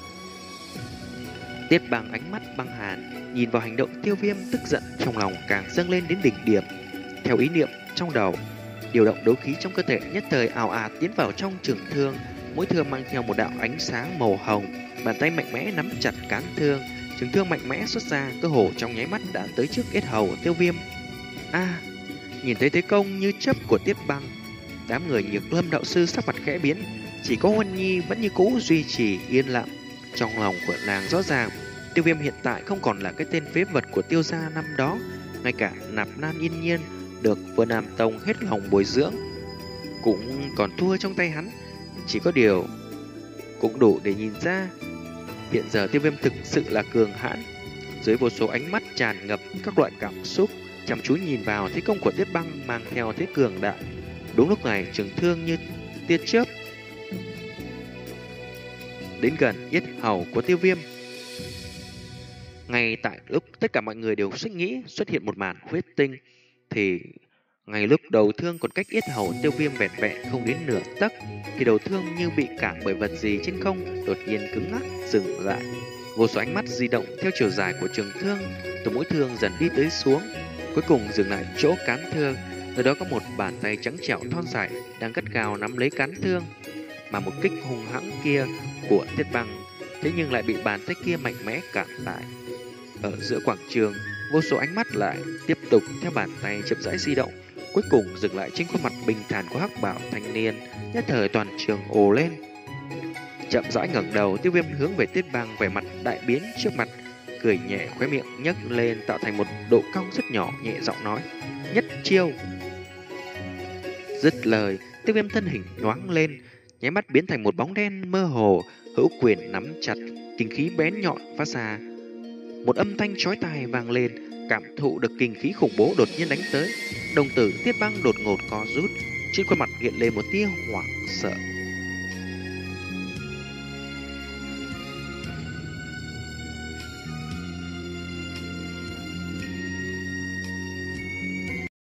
Tiết Băng ánh mắt băng hàn, nhìn vào hành động Tiêu Viêm, tức giận trong lòng càng dâng lên đến đỉnh điểm. Theo ý niệm trong đầu, điều động đấu khí trong cơ thể nhất thời ào ạt tiến vào trong trường thương, mỗi thương mang theo một đạo ánh sáng màu hồng. Bàn tay mạnh mẽ nắm chặt cán thương, trường thương mạnh mẽ xuất ra, cơ hồ trong nháy mắt đã tới trước yết hầu Tiêu Viêm. A, nhìn thấy thế công như chớp của Tiết Băng, đám người Nhược Lâm đạo sư sắc mặt khẽ biến, chỉ có Huân Nhi vẫn như cũ duy trì yên lặng. Trong lòng của nàng rõ ràng, Tiêu Viêm hiện tại không còn là cái tên phế vật của Tiêu gia năm đó, ngay cả Nạp Lan Yên Nhiên được Vân Nam Tông hết lòng bồi dưỡng cũng còn thua trong tay hắn. Chỉ có điều cũng đủ để nhìn ra hiện giờ Tiêu Viêm thực sự là cường hãn. Dưới vô số ánh mắt tràn ngập các loại cảm xúc, chăm chú nhìn vào thế công của Tiết Băng mang theo thế cường đại. Đúng lúc này, trường thương như tia chớp đến gần yết hầu của Tiêu Viêm. Ngay tại lúc tất cả mọi người đều suy nghĩ xuất hiện một màn huyết tinh, thì ngay lúc đầu thương còn cách yết hầu Tiêu Viêm vẹn vẹn không đến nửa tấc, thì đầu thương như bị cản bởi vật gì trên không, đột nhiên cứng ngắc dừng lại. Vô số ánh mắt di động theo chiều dài của trường thương, từ mũi thương dần đi tới xuống, cuối cùng dừng lại chỗ cán thương. Ở đó có một bàn tay trắng trẻo thon dài đang gắt gao nắm lấy cán thương, mà một kích hung hãng kia của Tiết Băng thế nhưng lại bị bàn tay kia mạnh mẽ cản lại. Ở giữa quảng trường, vô số ánh mắt lại tiếp tục theo bàn tay chậm rãi di động, cuối cùng dừng lại trên khuôn mặt bình thản của hắc bảo thanh niên. Nhất thời toàn trường ồ lên. Chậm rãi ngẩng đầu, Tiêu Viêm hướng về Tiết Băng, vẻ mặt đại biến trước mặt, cười nhẹ, khóe miệng nhấc lên tạo thành một độ cong rất nhỏ, nhẹ giọng nói: nhất chiêu. Dứt lời, Tiêu Viêm thân hình nhoáng lên, nháy mắt biến thành một bóng đen mơ hồ, hữu quyền nắm chặt, kinh khí bén nhọn phát ra. Một âm thanh chói tai vang lên, cảm thụ được kinh khí khủng bố đột nhiên đánh tới. Đồng tử Tiết Băng đột ngột co rút, trên khuôn mặt hiện lên một tia hoảng sợ.